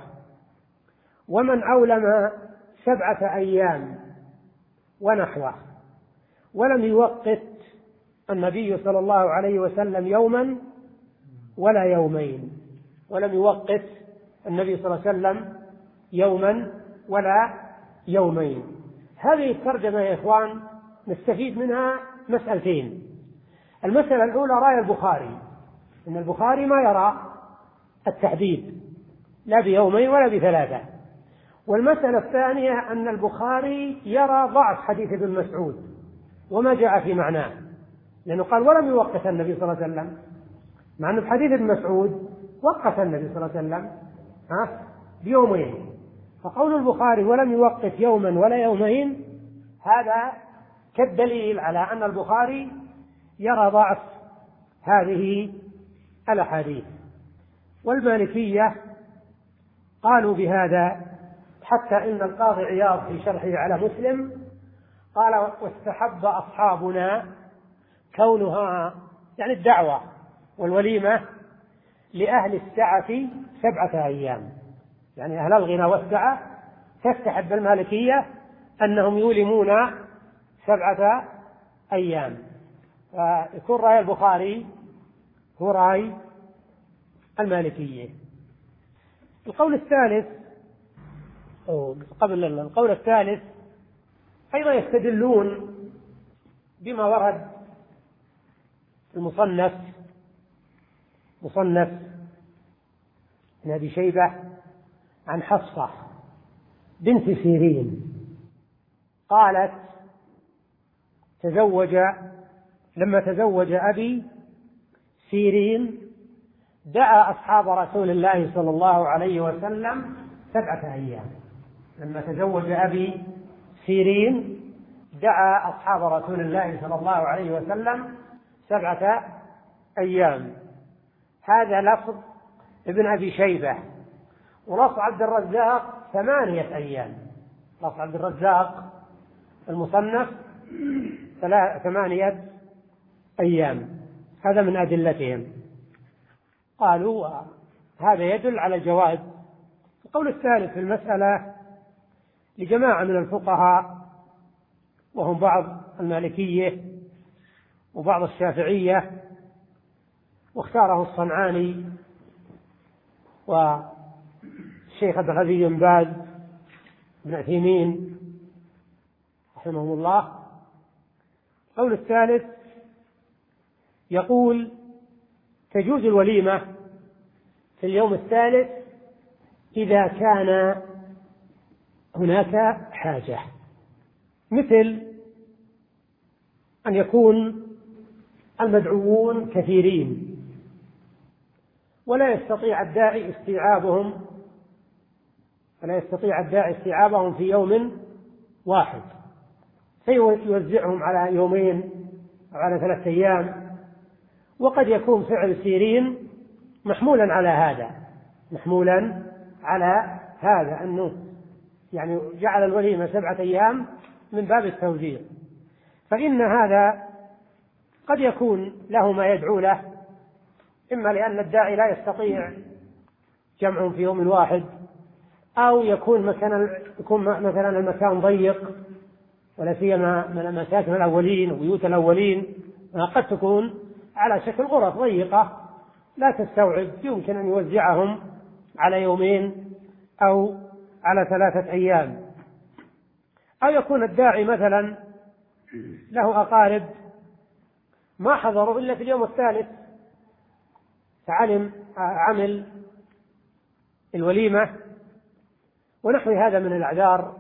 ومن أولم سبعة أيام ونحوه ولم يوقت النبي صلى الله عليه وسلم يوما ولا يومين ولم يوقت النبي صلى الله عليه وسلم يوما ولا يومين. هذه الترجمة يا إخوان نستفيد منها مسألتين. المسألة الأولى رأي البخاري، إن البخاري ما يرى التحديد لا بيومين ولا بثلاثة. والمسألة الثانية أن البخاري يرى ضعف حديث ابن مسعود وما جاء في معناه، لأنه قال ولم يوقف النبي صلى الله عليه وسلم، مع أنه في حديث ابن مسعود وقف النبي صلى الله عليه وسلم ها بيومين. فقول البخاري ولم يوقف يوما ولا يومين هذا كالدليل على أن البخاري يرى ضعف هذه الأحاديث. والمالكية قالوا بهذا، حتى إن القاضي عياض في شرحه على مسلم قال واستحب أصحابنا كونها يعني الدعوة والوليمة لأهل السعة سبعة أيام، يعني أهل الغنى والسعة تستحب المالكية أنهم يولمون سبعة أيام، فيكون رأي البخاري هو رأي المالكية. القول الثالث أو قبل القول الثالث أيضا يستدلون بما ورد المصنف مصنف بن أبي شيبة عن حفصة بنت سيرين قالت تزوج لما تزوج أبي سيرين دعا أصحاب رسول الله صلى الله عليه وسلم سبعة أيام. لما تزوج أبي سيرين دعا أصحاب رسول الله صلى الله عليه وسلم سبعة أيام. هذا لفظ ابن أبي شيبة. ولفظ عبد الرزاق ثمانية أيام. لفظ عبد الرزاق المصنف ثمانية أيام. هذا من أدلتهم. قالوا هذا يدل على الجواز. القول الثالث في المسألة لجماعة من الفقهاء وهم بعض المالكية وبعض الشافعية، واختاره الصنعاني والشيخ عبد العزيز بن باز بن عثيمين رحمهم الله. القول الثالث يقول تجوز الوليمة في اليوم الثالث إذا كان هناك حاجة، مثل أن يكون المدعوون كثيرين ولا يستطيع الداعي استيعابهم ولا يستطيع الداعي استيعابهم في يوم واحد، فيوزعهم على يومين أو على ثلاثة أيام. وقد يكون فعل سيرين محمولا على هذا محمولا على هذا أنه يعني جعل الوليمة سبعة أيام من باب التوزيع، فإن هذا قد يكون له ما يدعو له، إما لأن الداعي لا يستطيع جمعهم في يوم واحد، أو يكون مكان يكون مثلا المكان ضيق، ولا سيما من مساكن الأولين وبيوت الأولين قد تكون على شكل غرف ضيقة لا تستوعب، يمكن أن يوزعهم على يومين أو على ثلاثة أيام. أو يكون الداعي مثلا له أقارب ما حضروا إلا في اليوم الثالث فعلم عمل الوليمة ونحو هذا من الأعذار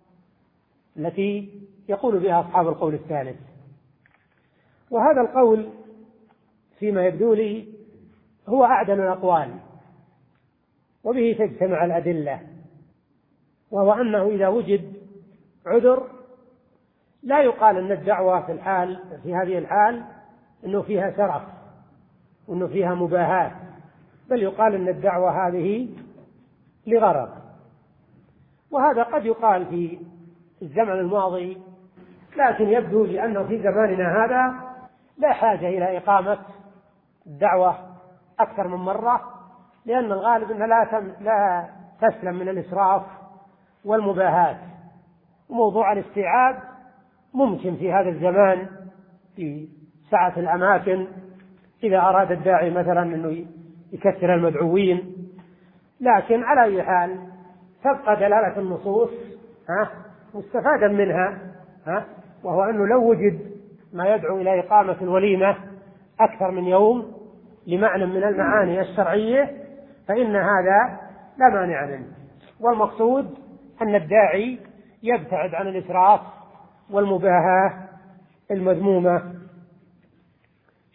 التي يقول بها أصحاب القول الثالث. وهذا القول فيما يبدو لي هو أعدل الأقوال وبه تجتمع الأدلة، وهو أنه إذا وجد عذر لا يقال أن الدعوة في الحال في هذه الحال أنه فيها سرف وأنه فيها مباهاة، بل يقال أن الدعوة هذه لغرض. وهذا قد يقال في الزمن الماضي، لكن يبدو لأنه في زماننا هذا لا حاجة إلى إقامة الدعوة أكثر من مرة، لأن الغالب أنها لا لا تسلم من الإسراف والمباهاة. وموضوع الاستيعاب ممكن في هذا الزمان في سعة الأماكن إذا أراد الداعي مثلا أنه يكثر المدعوين، لكن على أي حال تبقى دلالة النصوص ها مستفادا منها ها وهو أنه لو وجد ما يدعو إلى إقامة الوليمة أكثر من يوم لمعنى من المعاني الشرعية فإن هذا لا مانع منه. والمقصود أن الداعي يبتعد عن الإسراف والمباهاة المذمومة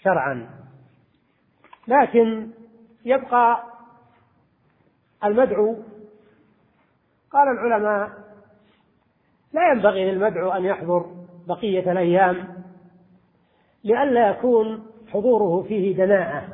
شرعا. لكن يبقى المدعو. قال العلماء لا ينبغي للمدعو أن يحضر بقية الأيام لئلا يكون حضوره فيه دناءة،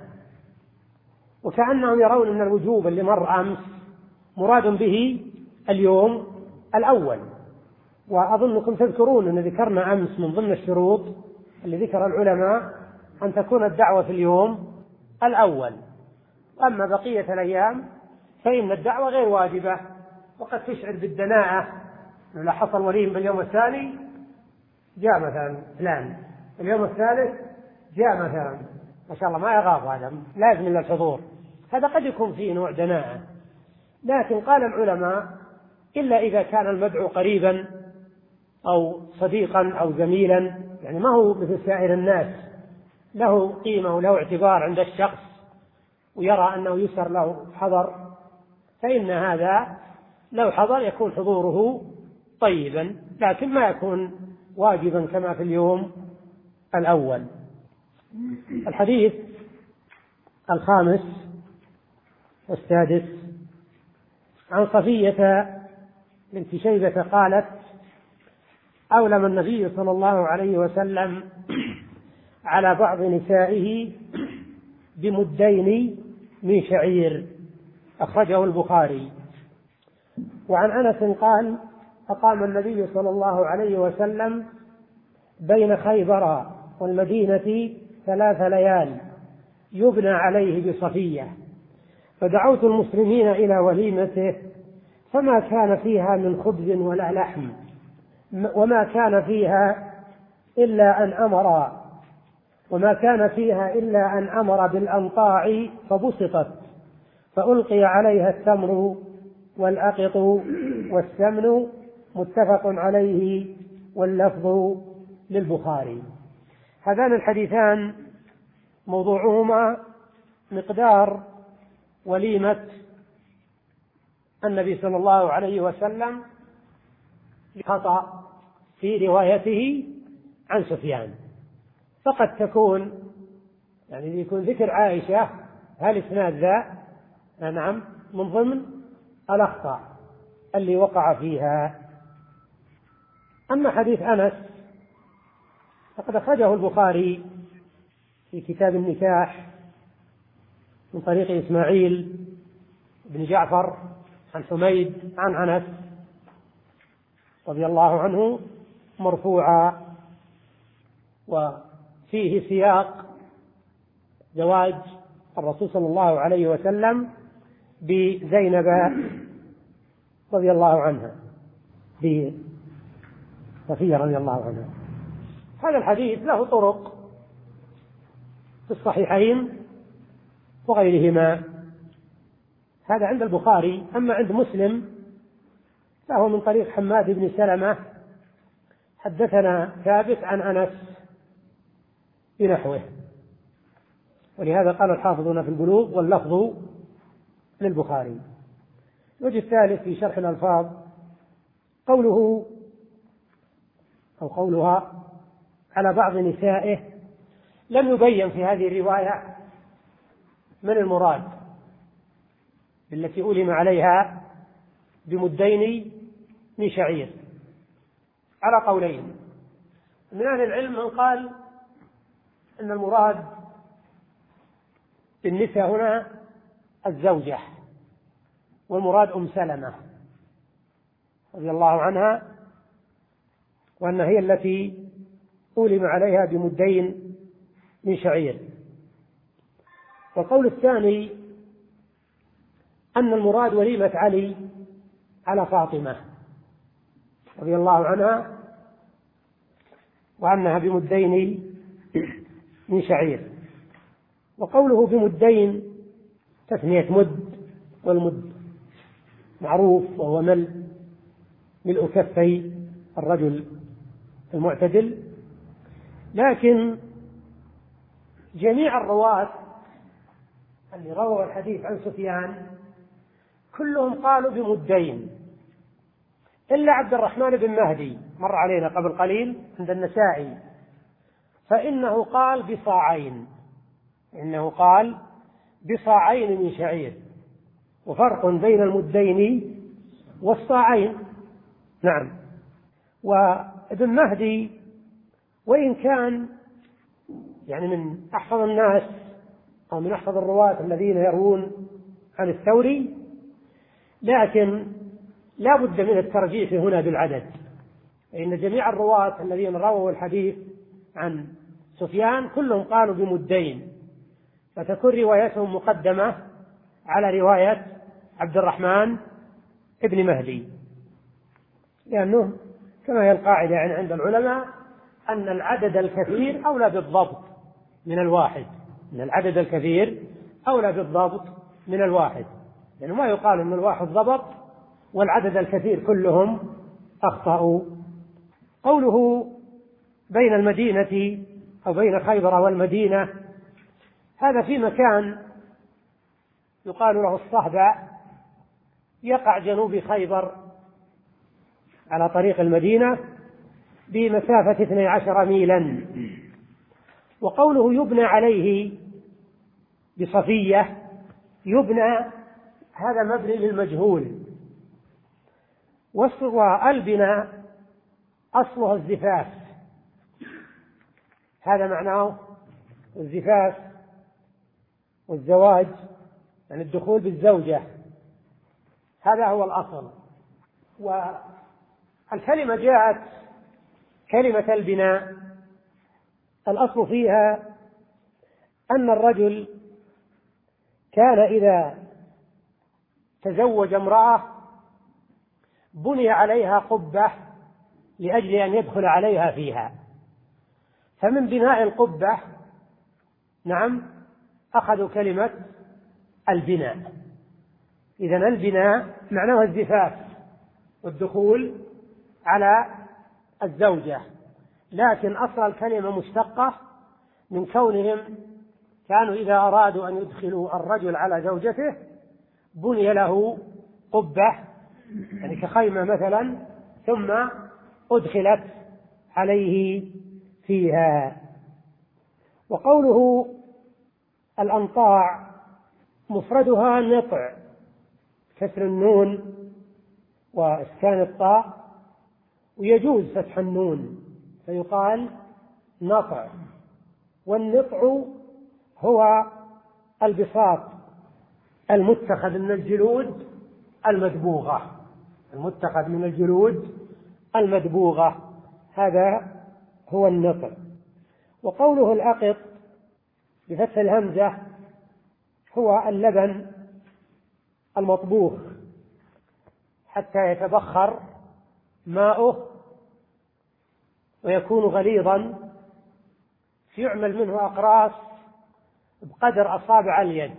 وكأنهم يرون أن الوجوب اللي مر أمس مراد به اليوم الأول. وأظنكم تذكرون أن ذكرنا أمس من ضمن الشروط اللي ذكر العلماء أن تكون الدعوة في اليوم الأول، أما بقية الأيام فإن الدعوة غير واجبة، وقد تشعر بالدناءة. لو حصل وليم باليوم الثاني جاء مثلا فلان، اليوم الثالث جاء مثلا، ما شاء الله ما يغاب، هذا لازم إلا الحضور، هذا قد يكون فيه نوع دناءة. لكن قال العلماء إلا إذا كان المدعو قريبا أو صديقا أو زميلا، يعني ما هو مثل سائر الناس، له قيمة وله اعتبار عند الشخص ويرى أنه يسر له حضر، فإن هذا لو حضر يكون حضوره طيبا، لكن ما يكون واجبا كما في اليوم الأول. الحديث الخامس والسادس عن صفية بنت شيبة قالت: أولم النبي صلى الله عليه وسلم على بعض نسائه بمدين من شعير، أخرجه البخاري. وعن أنس قال: أقام النبي صلى الله عليه وسلم بين خيبر والمدينة ثلاث ليال يبنى عليه بصفية، فدعوت المسلمين إلى وليمته فما كان فيها من خبز ولا لحم، وما كان فيها إلا أن أمر وما كان فيها إلا أن أمر بالأنطاع فبسطت، فألقي عليها التمر والأقط والسمن، متفق عليه واللفظ للبخاري. هذان الحديثان موضوعهما مقدار وليمة النبي صلى الله عليه وسلم خطأ في روايته عن سفيان، فقد تكون يعني يكون ذكر عائشة هل إسناد ذا نعم من ضمن الأخطاء اللي وقع فيها. أما حديث أنس فقد أخرجه البخاري في كتاب النكاح من طريق إسماعيل بن جعفر عن حميد عن أنس رضي الله عنه مرفوعا، وفيه سياق زواج الرسول صلى الله عليه وسلم بزينب رضي الله عنها، بصفية رضي الله عنها. هذا الحديث له طرق في الصحيحين وغيرهما، هذا عند البخاري. أما عند مسلم فهو من طريق حماد بن سلمة حدثنا ثابت عن أنس بنحوه، ولهذا قال الحافظون في البلوغ واللفظ للبخاري. الوجه الثالث في شرح الألفاظ قوله أو قولها على بعض نسائه، لم يبين في هذه الرواية من المراد التي ألم عليها بمدين من شعير، على قولين من أهل العلم. من قال أن المراد بالنساء هنا الزوجة، والمراد أم سلمة رضي الله عنها، وأن هي التي أولم عليها بمدين من شعير. والقول الثاني أن المراد وليمة علي على فاطمة رضي الله عنها، وأنها بمدين من شعير. وقوله بمدين تثنية مد، والمد معروف وهو ملء ملء كفي الرجل المعتدل، لكن جميع الرواة اللي رووا الحديث عن سفيان كلهم قالوا بمدين، إلا عبد الرحمن بن مهدي مر علينا قبل قليل عند النسائي، فإنه قال بصاعين، إنه قال بصاعين من شعير، وفرق بين المدين والصاعين. نعم. وابن مهدي وإن كان يعني من أحفظ الناس أو من أحفظ الرواة الذين يروون عن الثوري، لكن لا بد من الترجيح هنا بالعدد، فإن جميع الرواة الذين رووا الحديث عن سفيان كلهم قالوا بمدين، فتكون روايتهم مقدمة على رواية عبد الرحمن ابن مهدي، لأنه كما هي القاعدة يعني عند العلماء أن العدد الكثير أولى بالضبط من الواحد، أن العدد الكثير أولى بالضبط من الواحد، يعني ما يقال أن الواحد ضبط والعدد الكثير كلهم أخطأوا. قوله بين المدينة أو بين خيبر والمدينة، هذا في مكان يقال له الصهبة، يقع جنوب خيبر على طريق المدينة بمسافة اثني عشر ميلا. وقوله يبنى عليه بصفية، يبنى هذا مبني للمجهول، والبناء أصلها الزفاف، هذا معناه الزفاف والزواج، يعني الدخول بالزوجة، هذا هو الأصل. والكلمة جاءت كلمة البناء الأصل فيها أن الرجل كان إذا تزوج امرأة بني عليها قبة لأجل أن يدخل عليها فيها، فمن بناء القبة نعم أخذوا كلمة البناء. إذن البناء معناه الزفاف والدخول على الزوجة، لكن أصل الكلمة مشتقة من كونهم كانوا إذا أرادوا أن يدخلوا الرجل على زوجته بني له قبة، يعني كخيمة مثلا، ثم أدخلت عليه فيها. وقوله الأنطاع مفردها نطع، كسر النون وإسكان الطاء، ويجوز فتح النون فيقال نطع. والنطع هو البساط المتخذ من الجلود المدبوغة، المتخذ من الجلود المدبوغة، هذا هو النطع. وقوله الأقط بفتح الهمزة هو اللبن المطبوخ حتى يتبخر ماؤه ويكون غليظا، فيعمل منه أقراص بقدر أصابع اليد،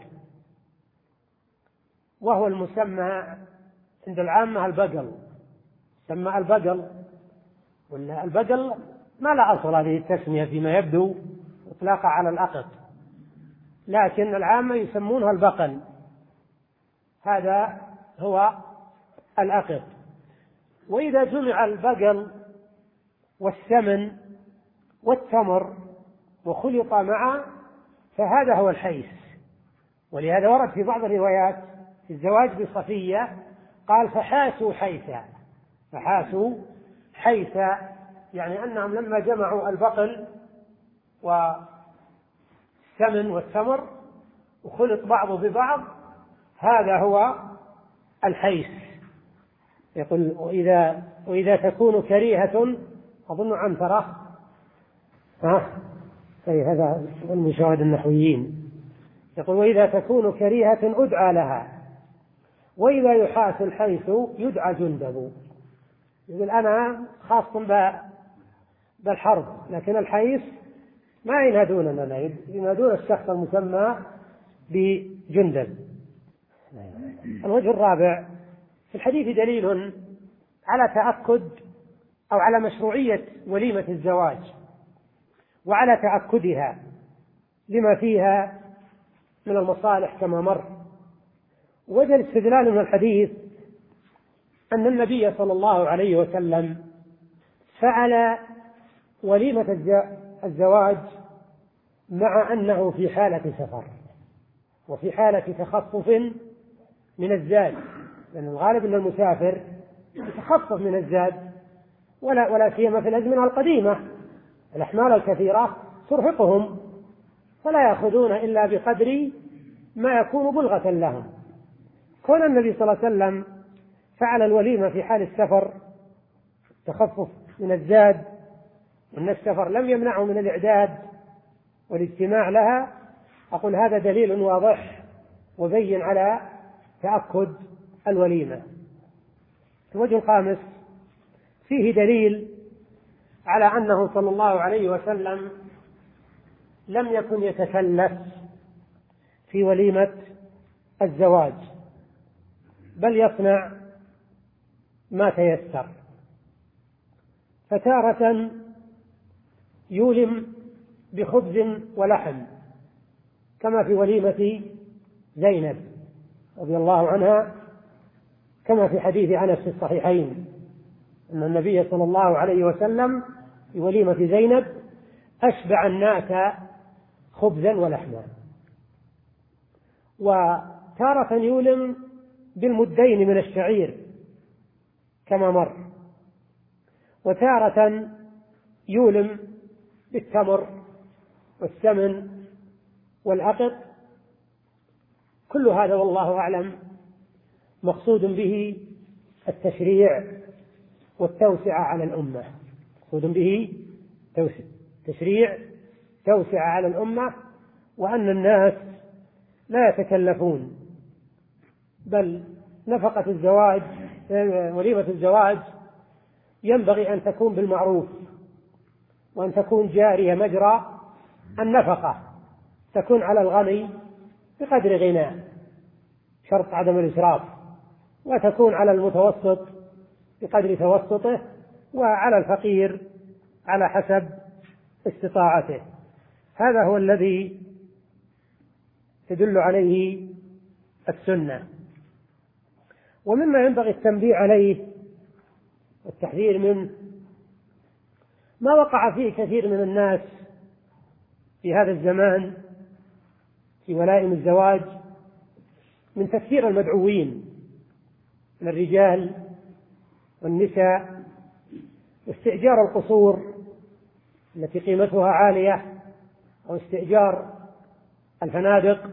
وهو المسمى عند العامة البقل، سمى البقل، ولا البقل ما لا أصل هذه التسمية فيما يبدو إطلاقها على الأقط، لكن العامة يسمونها البقل، هذا هو الأقط. وإذا جمع البقل والسمن والتمر وخلط معا فهذا هو الحيث. ولهذا ورد في بعض الروايات في الزواج بصفية قال فحاسوا حيثا، فحاسوا حيثا، يعني أنهم لما جمعوا البقل والسمن والتمر وخلط بعضه ببعض هذا هو الحيث. يقول وإذا, وإذا تكون كريهة، أظن عنترة، ها أي هذا من شواهد النحويين، يقول وإذا تكون كريهة أدعى لها، وإذا يحاس الحيث يدعى جندب. يقول أنا خاص بالحرب، لكن الحيث ما ينادوننا، ينادون الشخص المسمى بجندب. الوجه الرابع في الحديث دليل على تأكد أو على مشروعية وليمة الزواج وعلى تأكدها لما فيها من المصالح كما مر. وجه الاستدلال من الحديث أن النبي صلى الله عليه وسلم فعل وليمة الزواج مع أنه في حالة سفر وفي حالة تخفف من الزاد، لأن الغالب أن المسافر يتخفف من الزاد، ولا ولا سيما في الأزمنة القديمة الأحمال الكثيرة ترهقهم، فلا يأخذون إلا بقدر ما يكون بلغة لهم. كون النبي صلى الله عليه وسلم فعل الوليمة في حال السفر تخفف من الزاد، وأن السفر لم يمنعه من الإعداد والاجتماع لها، أقول هذا دليل واضح وبين على تأكد الوليمة. الوجه الخامس فيه دليل على أنه صلى الله عليه وسلم لم يكن يتكلف في وليمة الزواج، بل يصنع ما تيسر، فتارة يولم بخبز ولحم كما في وليمة زينب رضي الله عنها، كما في حديث أنس في الصحيحين أن النبي صلى الله عليه وسلم في وليمة زينب أشبع الناس خبزا ولحما. وتارة يولم بالمدين من الشعير كما مر، وتارة يولم بالتمر والسمن والعقد. كل هذا والله أعلم مقصود به التشريع والتوسعة على الأمة، مقصود به تشريع توسعة على الأمة، وأن الناس لا يتكلفون، بل نفقة الزواج وليمة الزواج ينبغي أن تكون بالمعروف، وأن تكون جارية مجرى النفقة، تكون على الغني بقدر غناه شرط عدم الإسراف، وتكون على المتوسط بقدر توسطه، وعلى الفقير على حسب استطاعته. هذا هو الذي تدل عليه السنة. ومما ينبغي التنبيه عليه والتحذير منه ما وقع فيه كثير من الناس في هذا الزمان في ولائم الزواج من تكثير المدعوين من الرجال والنساء، واستئجار القصور التي قيمتها عالية، أو استئجار الفنادق،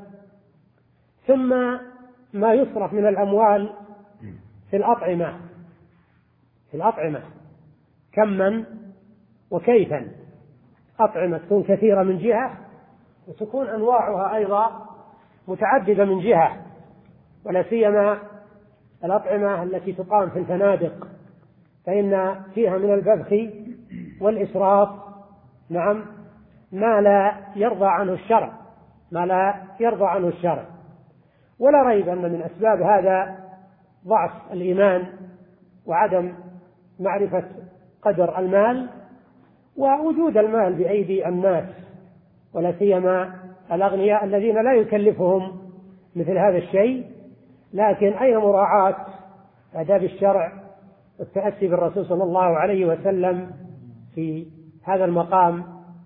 ثم ما يصرف من الأموال في الأطعمة في الأطعمة كما وكيفا. أطعمة تكون كثيرة من جهة، وتكون أنواعها أيضا متعددة من جهة، ولا سيما الأطعمة التي تقام في الفنادق، فإن فيها من البذخ والإسراف نعم ما لا يرضى عنه الشرع ما لا يرضى عنه الشرع. ولا ريب أن من أسباب هذا ضعف الإيمان وعدم معرفة قدر المال، ووجود المال بأيدي الناس، ولا سيما الأغنياء الذين لا يكلفهم مثل هذا الشيء، لكن أين مراعاة آداب الشرع والتأسي بالرسول صلى الله عليه وسلم في هذا المقام؟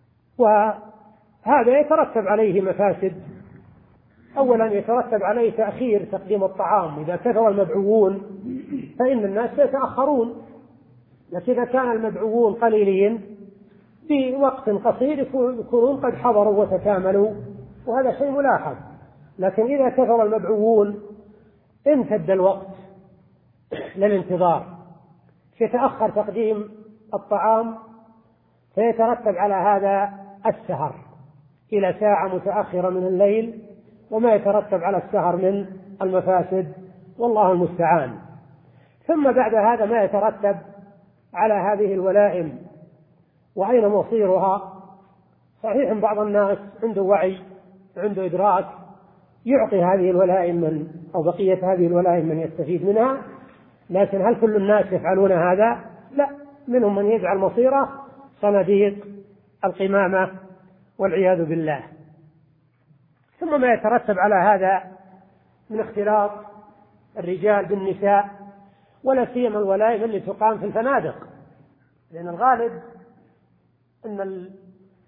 وهذا يترتب عليه مفاسد. أولا يترتب عليه تأخير تقديم الطعام، إذا كثر المدعوون فإن الناس يتأخرون، لكن إذا كان المدعوون قليلين في وقت قصير يكونون قد حضروا وتكاملوا، وهذا شيء ملاحظ. لكن إذا كثر المدعوون امتد الوقت للانتظار، يتأخر تقديم الطعام، فيترتب على هذا السهر إلى ساعة متأخرة من الليل، وما يترتب على السهر من المفاسد، والله المستعان. ثم بعد هذا ما يترتب على هذه الولائم وأين مصيرها. صحيح بعض الناس عنده وعي عنده إدراك يعطي هذه الولائم من أو بقية هذه الولائم من يستفيد منها، لكن هل كل الناس يفعلون هذا؟ لا، منهم من يجعل مصيره صناديق القمامة والعياذ بالله. ثم ما يترتب على هذا من اختلاط الرجال بالنساء، ولا سيما الولائم اللي تقام في الفنادق، لأن الغالب أن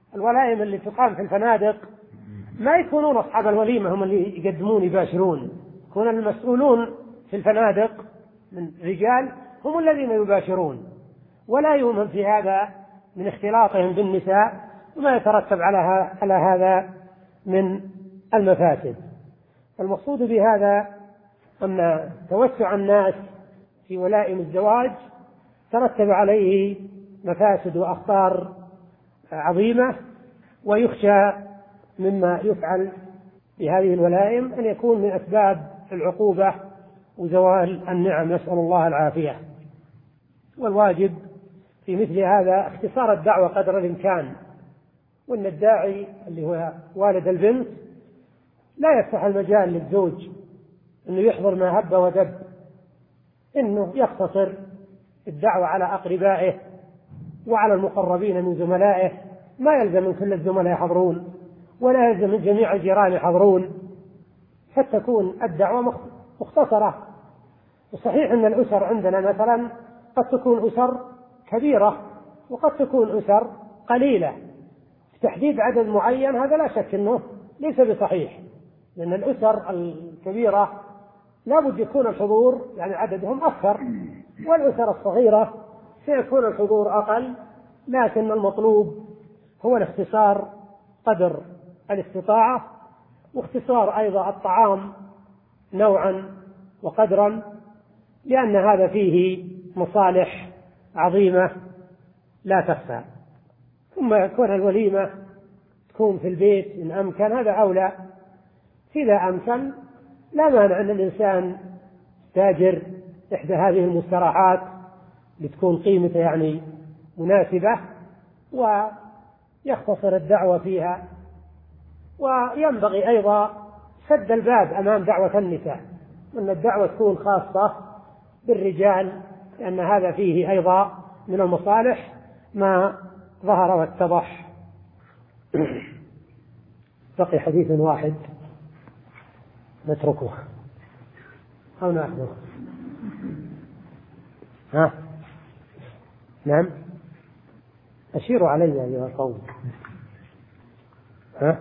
الولائم اللي تقام في الفنادق ما يكونون أصحاب الوليمة هم اللي يقدمون يباشرون، يكون المسؤولون في الفنادق من رجال هم الذين يباشرون، ولا يؤمن في هذا من اختلاطهم بالنساء وما يترتب على على هذا من المفاسد. المقصود بهذا أن توسع الناس في ولائم الزواج ترتب عليه مفاسد وأخطار عظيمة، ويخشى مما يفعل بهذه الولائم أن يكون من أسباب العقوبة وزوال النعم، نسأل الله العافية. والواجب في مثل هذا اختصار الدعوة قدر الإمكان، وأن الداعي اللي هو والد البنت لا يفتح المجال للزوج أنه يحضر ما هب ودب، إنه يقتصر الدعوة على أقربائه وعلى المقربين من زملائه، ما يلزم من كل الزملاء يحضرون ولا يلزم من جميع الجيران يحضرون، حتى تكون الدعوة مختصرة. وصحيح أن الأسر عندنا مثلا قد تكون أسر كبيرة وقد تكون أسر قليلة، تحديد عدد معين هذا لا شك أنه ليس بصحيح، لأن الأسر الكبيرة لا بد يكون الحضور يعني عددهم أكثر، والأسر الصغيرة سيكون الحضور أقل، لكن المطلوب هو الاختصار قدر الاستطاعة، واختصار أيضا الطعام نوعا وقدرا، لأن هذا فيه مصالح عظيمة لا تخفى. ثم يكون الوليمة تكون في البيت إن أمكن هذا أولى، إذا أمكن لا مانع أن الإنسان تاجر إحدى هذه المستراحات لتكون قيمته يعني مناسبة ويختصر الدعوة فيها. وينبغي أيضا سد الباب أمام دعوة النساء، أن الدعوة تكون خاصة بالرجال، لأن هذا فيه أيضا من المصالح ما ظهر واتضح. بقي حديث واحد نتركه أو نأخذه. ها نعم أشيروا علي أيها القوم. ها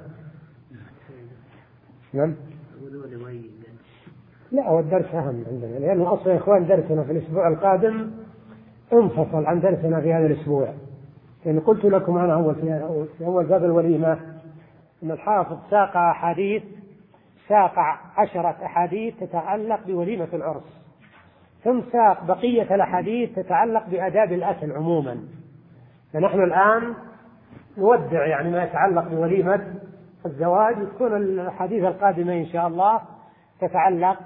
نعم لا هو الدرس أهم عندنا، لأن أصلا يا إخوان درسنا في الأسبوع القادم انفصل عن درسنا في هذا الأسبوع، لأن قلت لكم أنا أول في أول باب الوليمة أن الحافظ ساق أحاديث ساق عشرة أحاديث تتعلق بوليمة العرس، ثم ساق بقية الأحاديث تتعلق بآداب الأكل عموما. فنحن الآن نودع يعني ما يتعلق بوليمة الزواج، وتكون الحديث القادمة إن شاء الله تتعلق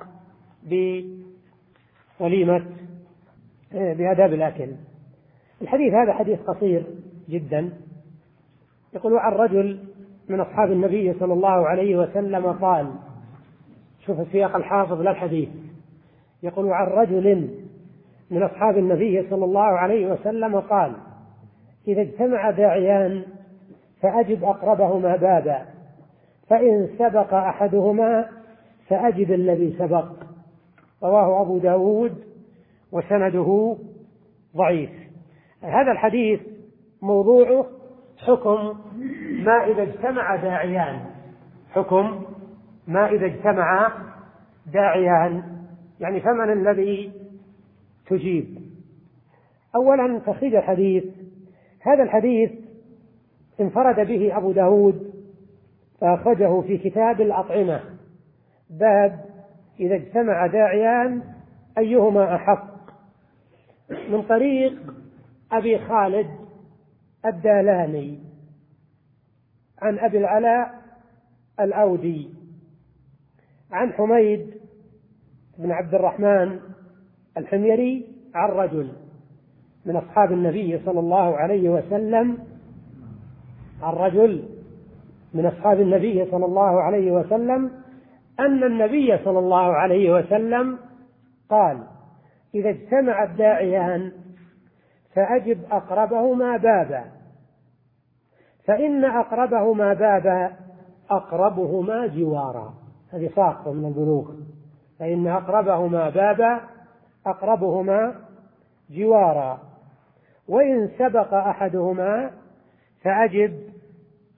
بوليمة بآداب الأكل. الحديث هذا حديث قصير جدا، يقول عن رجل من أصحاب النبي صلى الله عليه وسلم قال، شوف السياق الحافظ للحديث، يقول عن رجل من أصحاب النبي صلى الله عليه وسلم قال: إذا اجتمع داعيان فأجب أقربهما بابا، فإن سبق أحدهما فأجب الذي سبق. رواه أبو داود وسنده ضعيف. هذا الحديث موضوعه حكم ما إذا اجتمع داعيان، حكم ما إذا اجتمع داعيان، يعني فمن الذي تجيب. أولا تخريج الحديث، هذا الحديث انفرد به أبو داود فأخرجه في كتاب الأطعمة، باب إذا اجتمع داعيان أيهما أحق، من طريق أبي خالد الدالاني عن أبي العلاء الأودي عن حميد بن عبد الرحمن الحميري عن رجل من أصحاب النبي صلى الله عليه وسلم عن رجل من أصحاب النبي صلى الله عليه وسلم أن النبي صلى الله عليه وسلم قال: إذا اجتمع الداعيان فأجب أقربهما بابا، فإن أقربهما بابا أقربهما جوارا. هذه ساقطة من البلوغ. فإن أقربهما بابا أقربهما جوارا، وإن سبق أحدهما فأجب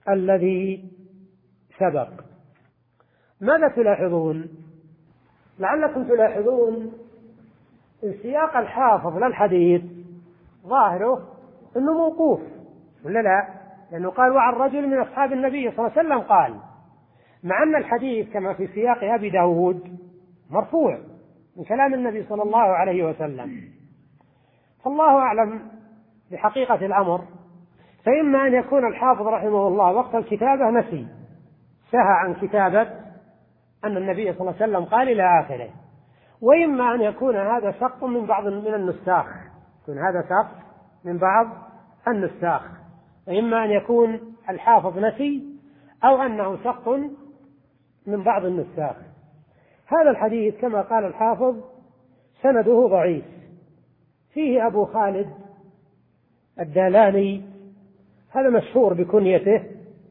الذي سبق. ماذا تلاحظون؟ لعلكم تلاحظون إن سياق الحافظ للحديث ظاهره أنه موقوف ولا لا؟ لأنه قال وعن رجل من أصحاب النبي صلى الله عليه وسلم قال، مع أن الحديث كما في سياق أبي داود مرفوع من كلام النبي صلى الله عليه وسلم. فالله أعلم بحقيقة الأمر، فإما أن يكون الحافظ رحمه الله وقت الكتابة نسي، سهى عن كتابة أن النبي صلى الله عليه وسلم قال إلى آخره، وإما أن يكون هذا سقط من بعض من النساخ، يكون هذا سقط من بعض النساخ، إما أن يكون الحافظ نسي أو أنه سقط من بعض النساخ. هذا الحديث كما قال الحافظ سنده ضعيف، فيه أبو خالد الدالاني، هذا مشهور بكنيته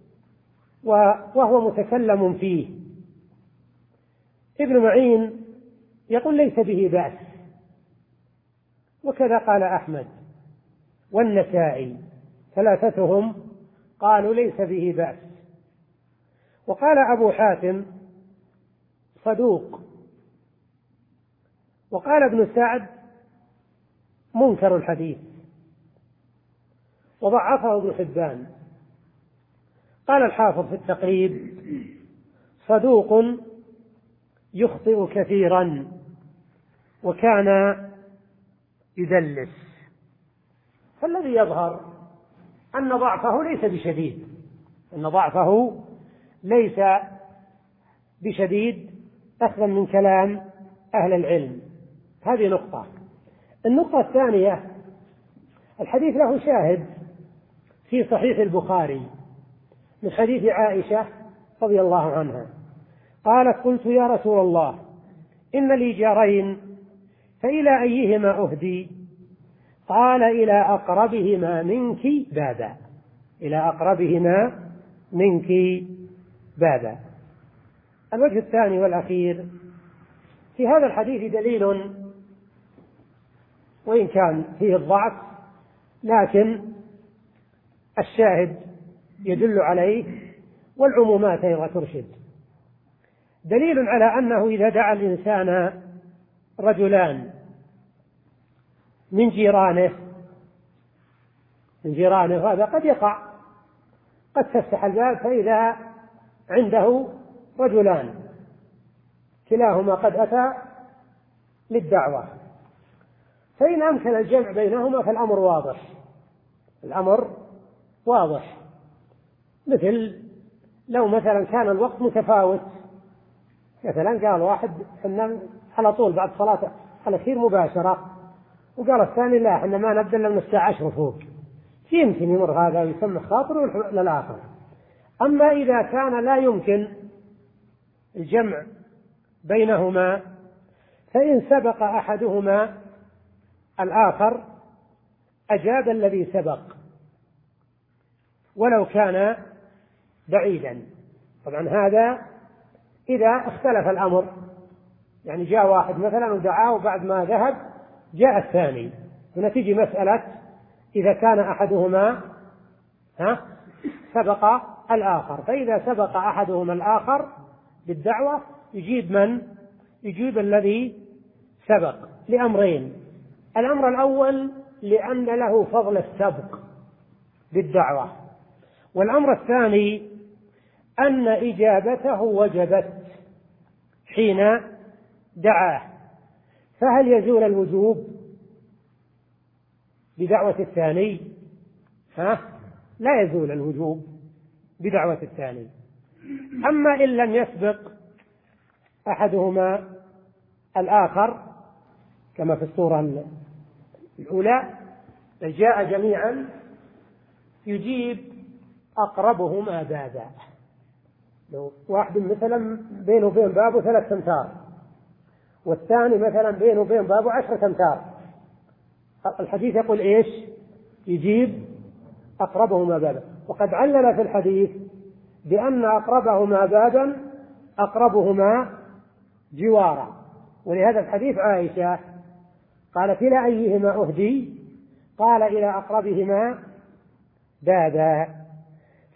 وهو متكلم فيه. ابن معين يقول ليس به بأس، وكذا قال أحمد والنسائي، ثلاثتهم قالوا ليس به بأس. وقال أبو حاتم صدوق، وقال ابن سعد منكر الحديث، وضعفه ابن حبان. قال الحافظ في التقريب صدوق يخطئ كثيرا وكان يدلس. فالذي يظهر أن ضعفه ليس بشديد، أن ضعفه ليس بشديد أخذا من كلام أهل العلم. هذه نقطة. النقطة الثانية، الحديث له شاهد في صحيح البخاري من حديث عائشة رضي الله عنها قالت قلت يا رسول الله إن لي جارين فإلى أيهما أهدي؟ قال إلى أقربهما منك بابا، إلى أقربهما منك بابا. الوجه الثاني والأخير، في هذا الحديث دليل وإن كان فيه الضعف لكن الشاهد يدل عليه، والعمومات أيضا ترشد. دليل على أنه إذا دعا الإنسان رجلان من جيرانه من جيرانه هذا قد يقع، قد تفتح الباب فإذا عنده رجلان كلاهما قد أتى للدعوة، فإن أمكن الجمع بينهما فالأمر واضح، الأمر واضح. مثل لو مثلا كان الوقت متفاوت، مثلا قال واحد حنا على طول بعد صلاة الأخير مباشرة، وقال الثاني لا حنا ما نبدأ إلا من الساعة عشر فوق، يمكن يمر هذا ويسمى خاطر للآخر. أما إذا كان لا يمكن الجمع بينهما فإن سبق أحدهما الآخر أجاب الذي سبق ولو كان بعيدا. طبعا هذا إذا اختلف الأمر، يعني جاء واحد مثلا ودعاه وبعد ما ذهب جاء الثاني، هنا تيجي مسألة إذا كان أحدهما ها سبق الآخر، فإذا سبق أحدهما الآخر بالدعوة يجيب من؟ يجيب الذي سبق لأمرين. الأمر الأول لأن له فضل السبق بالدعوة، والأمر الثاني أن إجابته وجبت حين دعاه. فهل يزول الوجوب بدعوة الثاني؟ ها؟ لا يزول الوجوب بدعوة الثاني. أما إن لم يسبق أحدهما الآخر كما في الصورة الأولى جاء جميعا يجيب أقربهما بابا. لو واحد مثلا بينه وبين بابه ثلاث أمتار والثاني مثلا بينه وبين بابه عشرة أمتار، الحديث يقول إيش؟ يجيب أقربهما بابا. وقد علل في الحديث بأن أقربهما بابا أقربهما جوارا، ولهذا الحديث عائشة قالت إلى أيهما أهدي؟ قال إلى أقربهما بابا.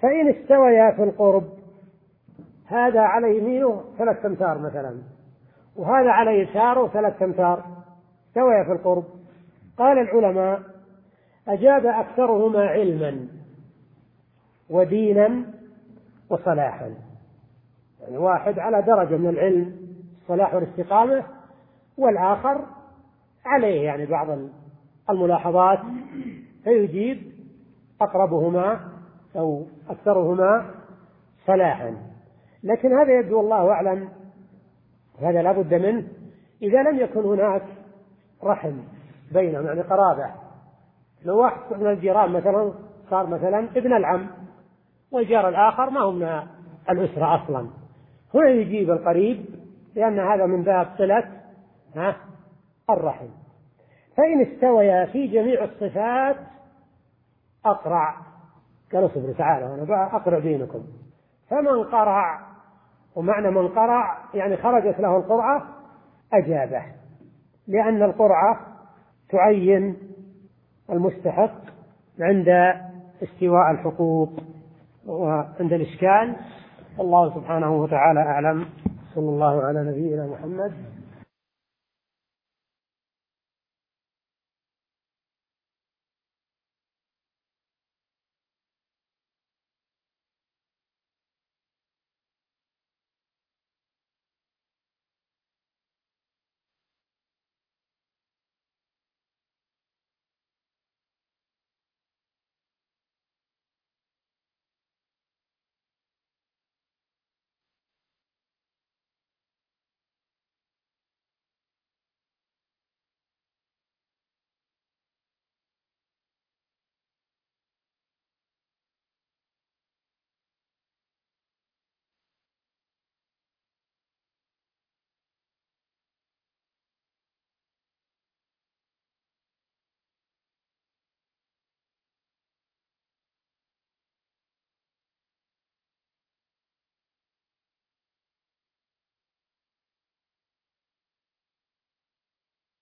فإن استويا في القرب، هذا على يمينه ثلاث أمتار مثلا وهذا على يساره ثلاث أمتار، استويا في القرب، قال العلماء أجاب أكثرهما علما ودينا وصلاحا، يعني واحد على درجة من العلم الصلاح والاستقامة، والآخر عليه يعني بعض الملاحظات، فيجيب أقربهما أو أكثرهما صلاحا. لكن هذا يبدو الله أعلم، هذا لا بد منه إذا لم يكن هناك رحم بينهم، يعني قرابة. لو واحد من الجيران مثلا صار مثلا ابن العم والجار الآخر ما هم من الأسرة أصلا، هنا يجيب القريب لأن هذا من باب صلة الرحم. فإن استويا في جميع الصفات أقرع، قالوا صبروا تعالوا أنا أقرع بينكم. فمن قرع، ومعنى من قرع يعني خرجت له القرعة، أجابه، لأن القرعة تعين المستحق عند استواء الحقوق وعند الإشكال. الله سبحانه وتعالى أعلم. صلى الله على نبينا محمد.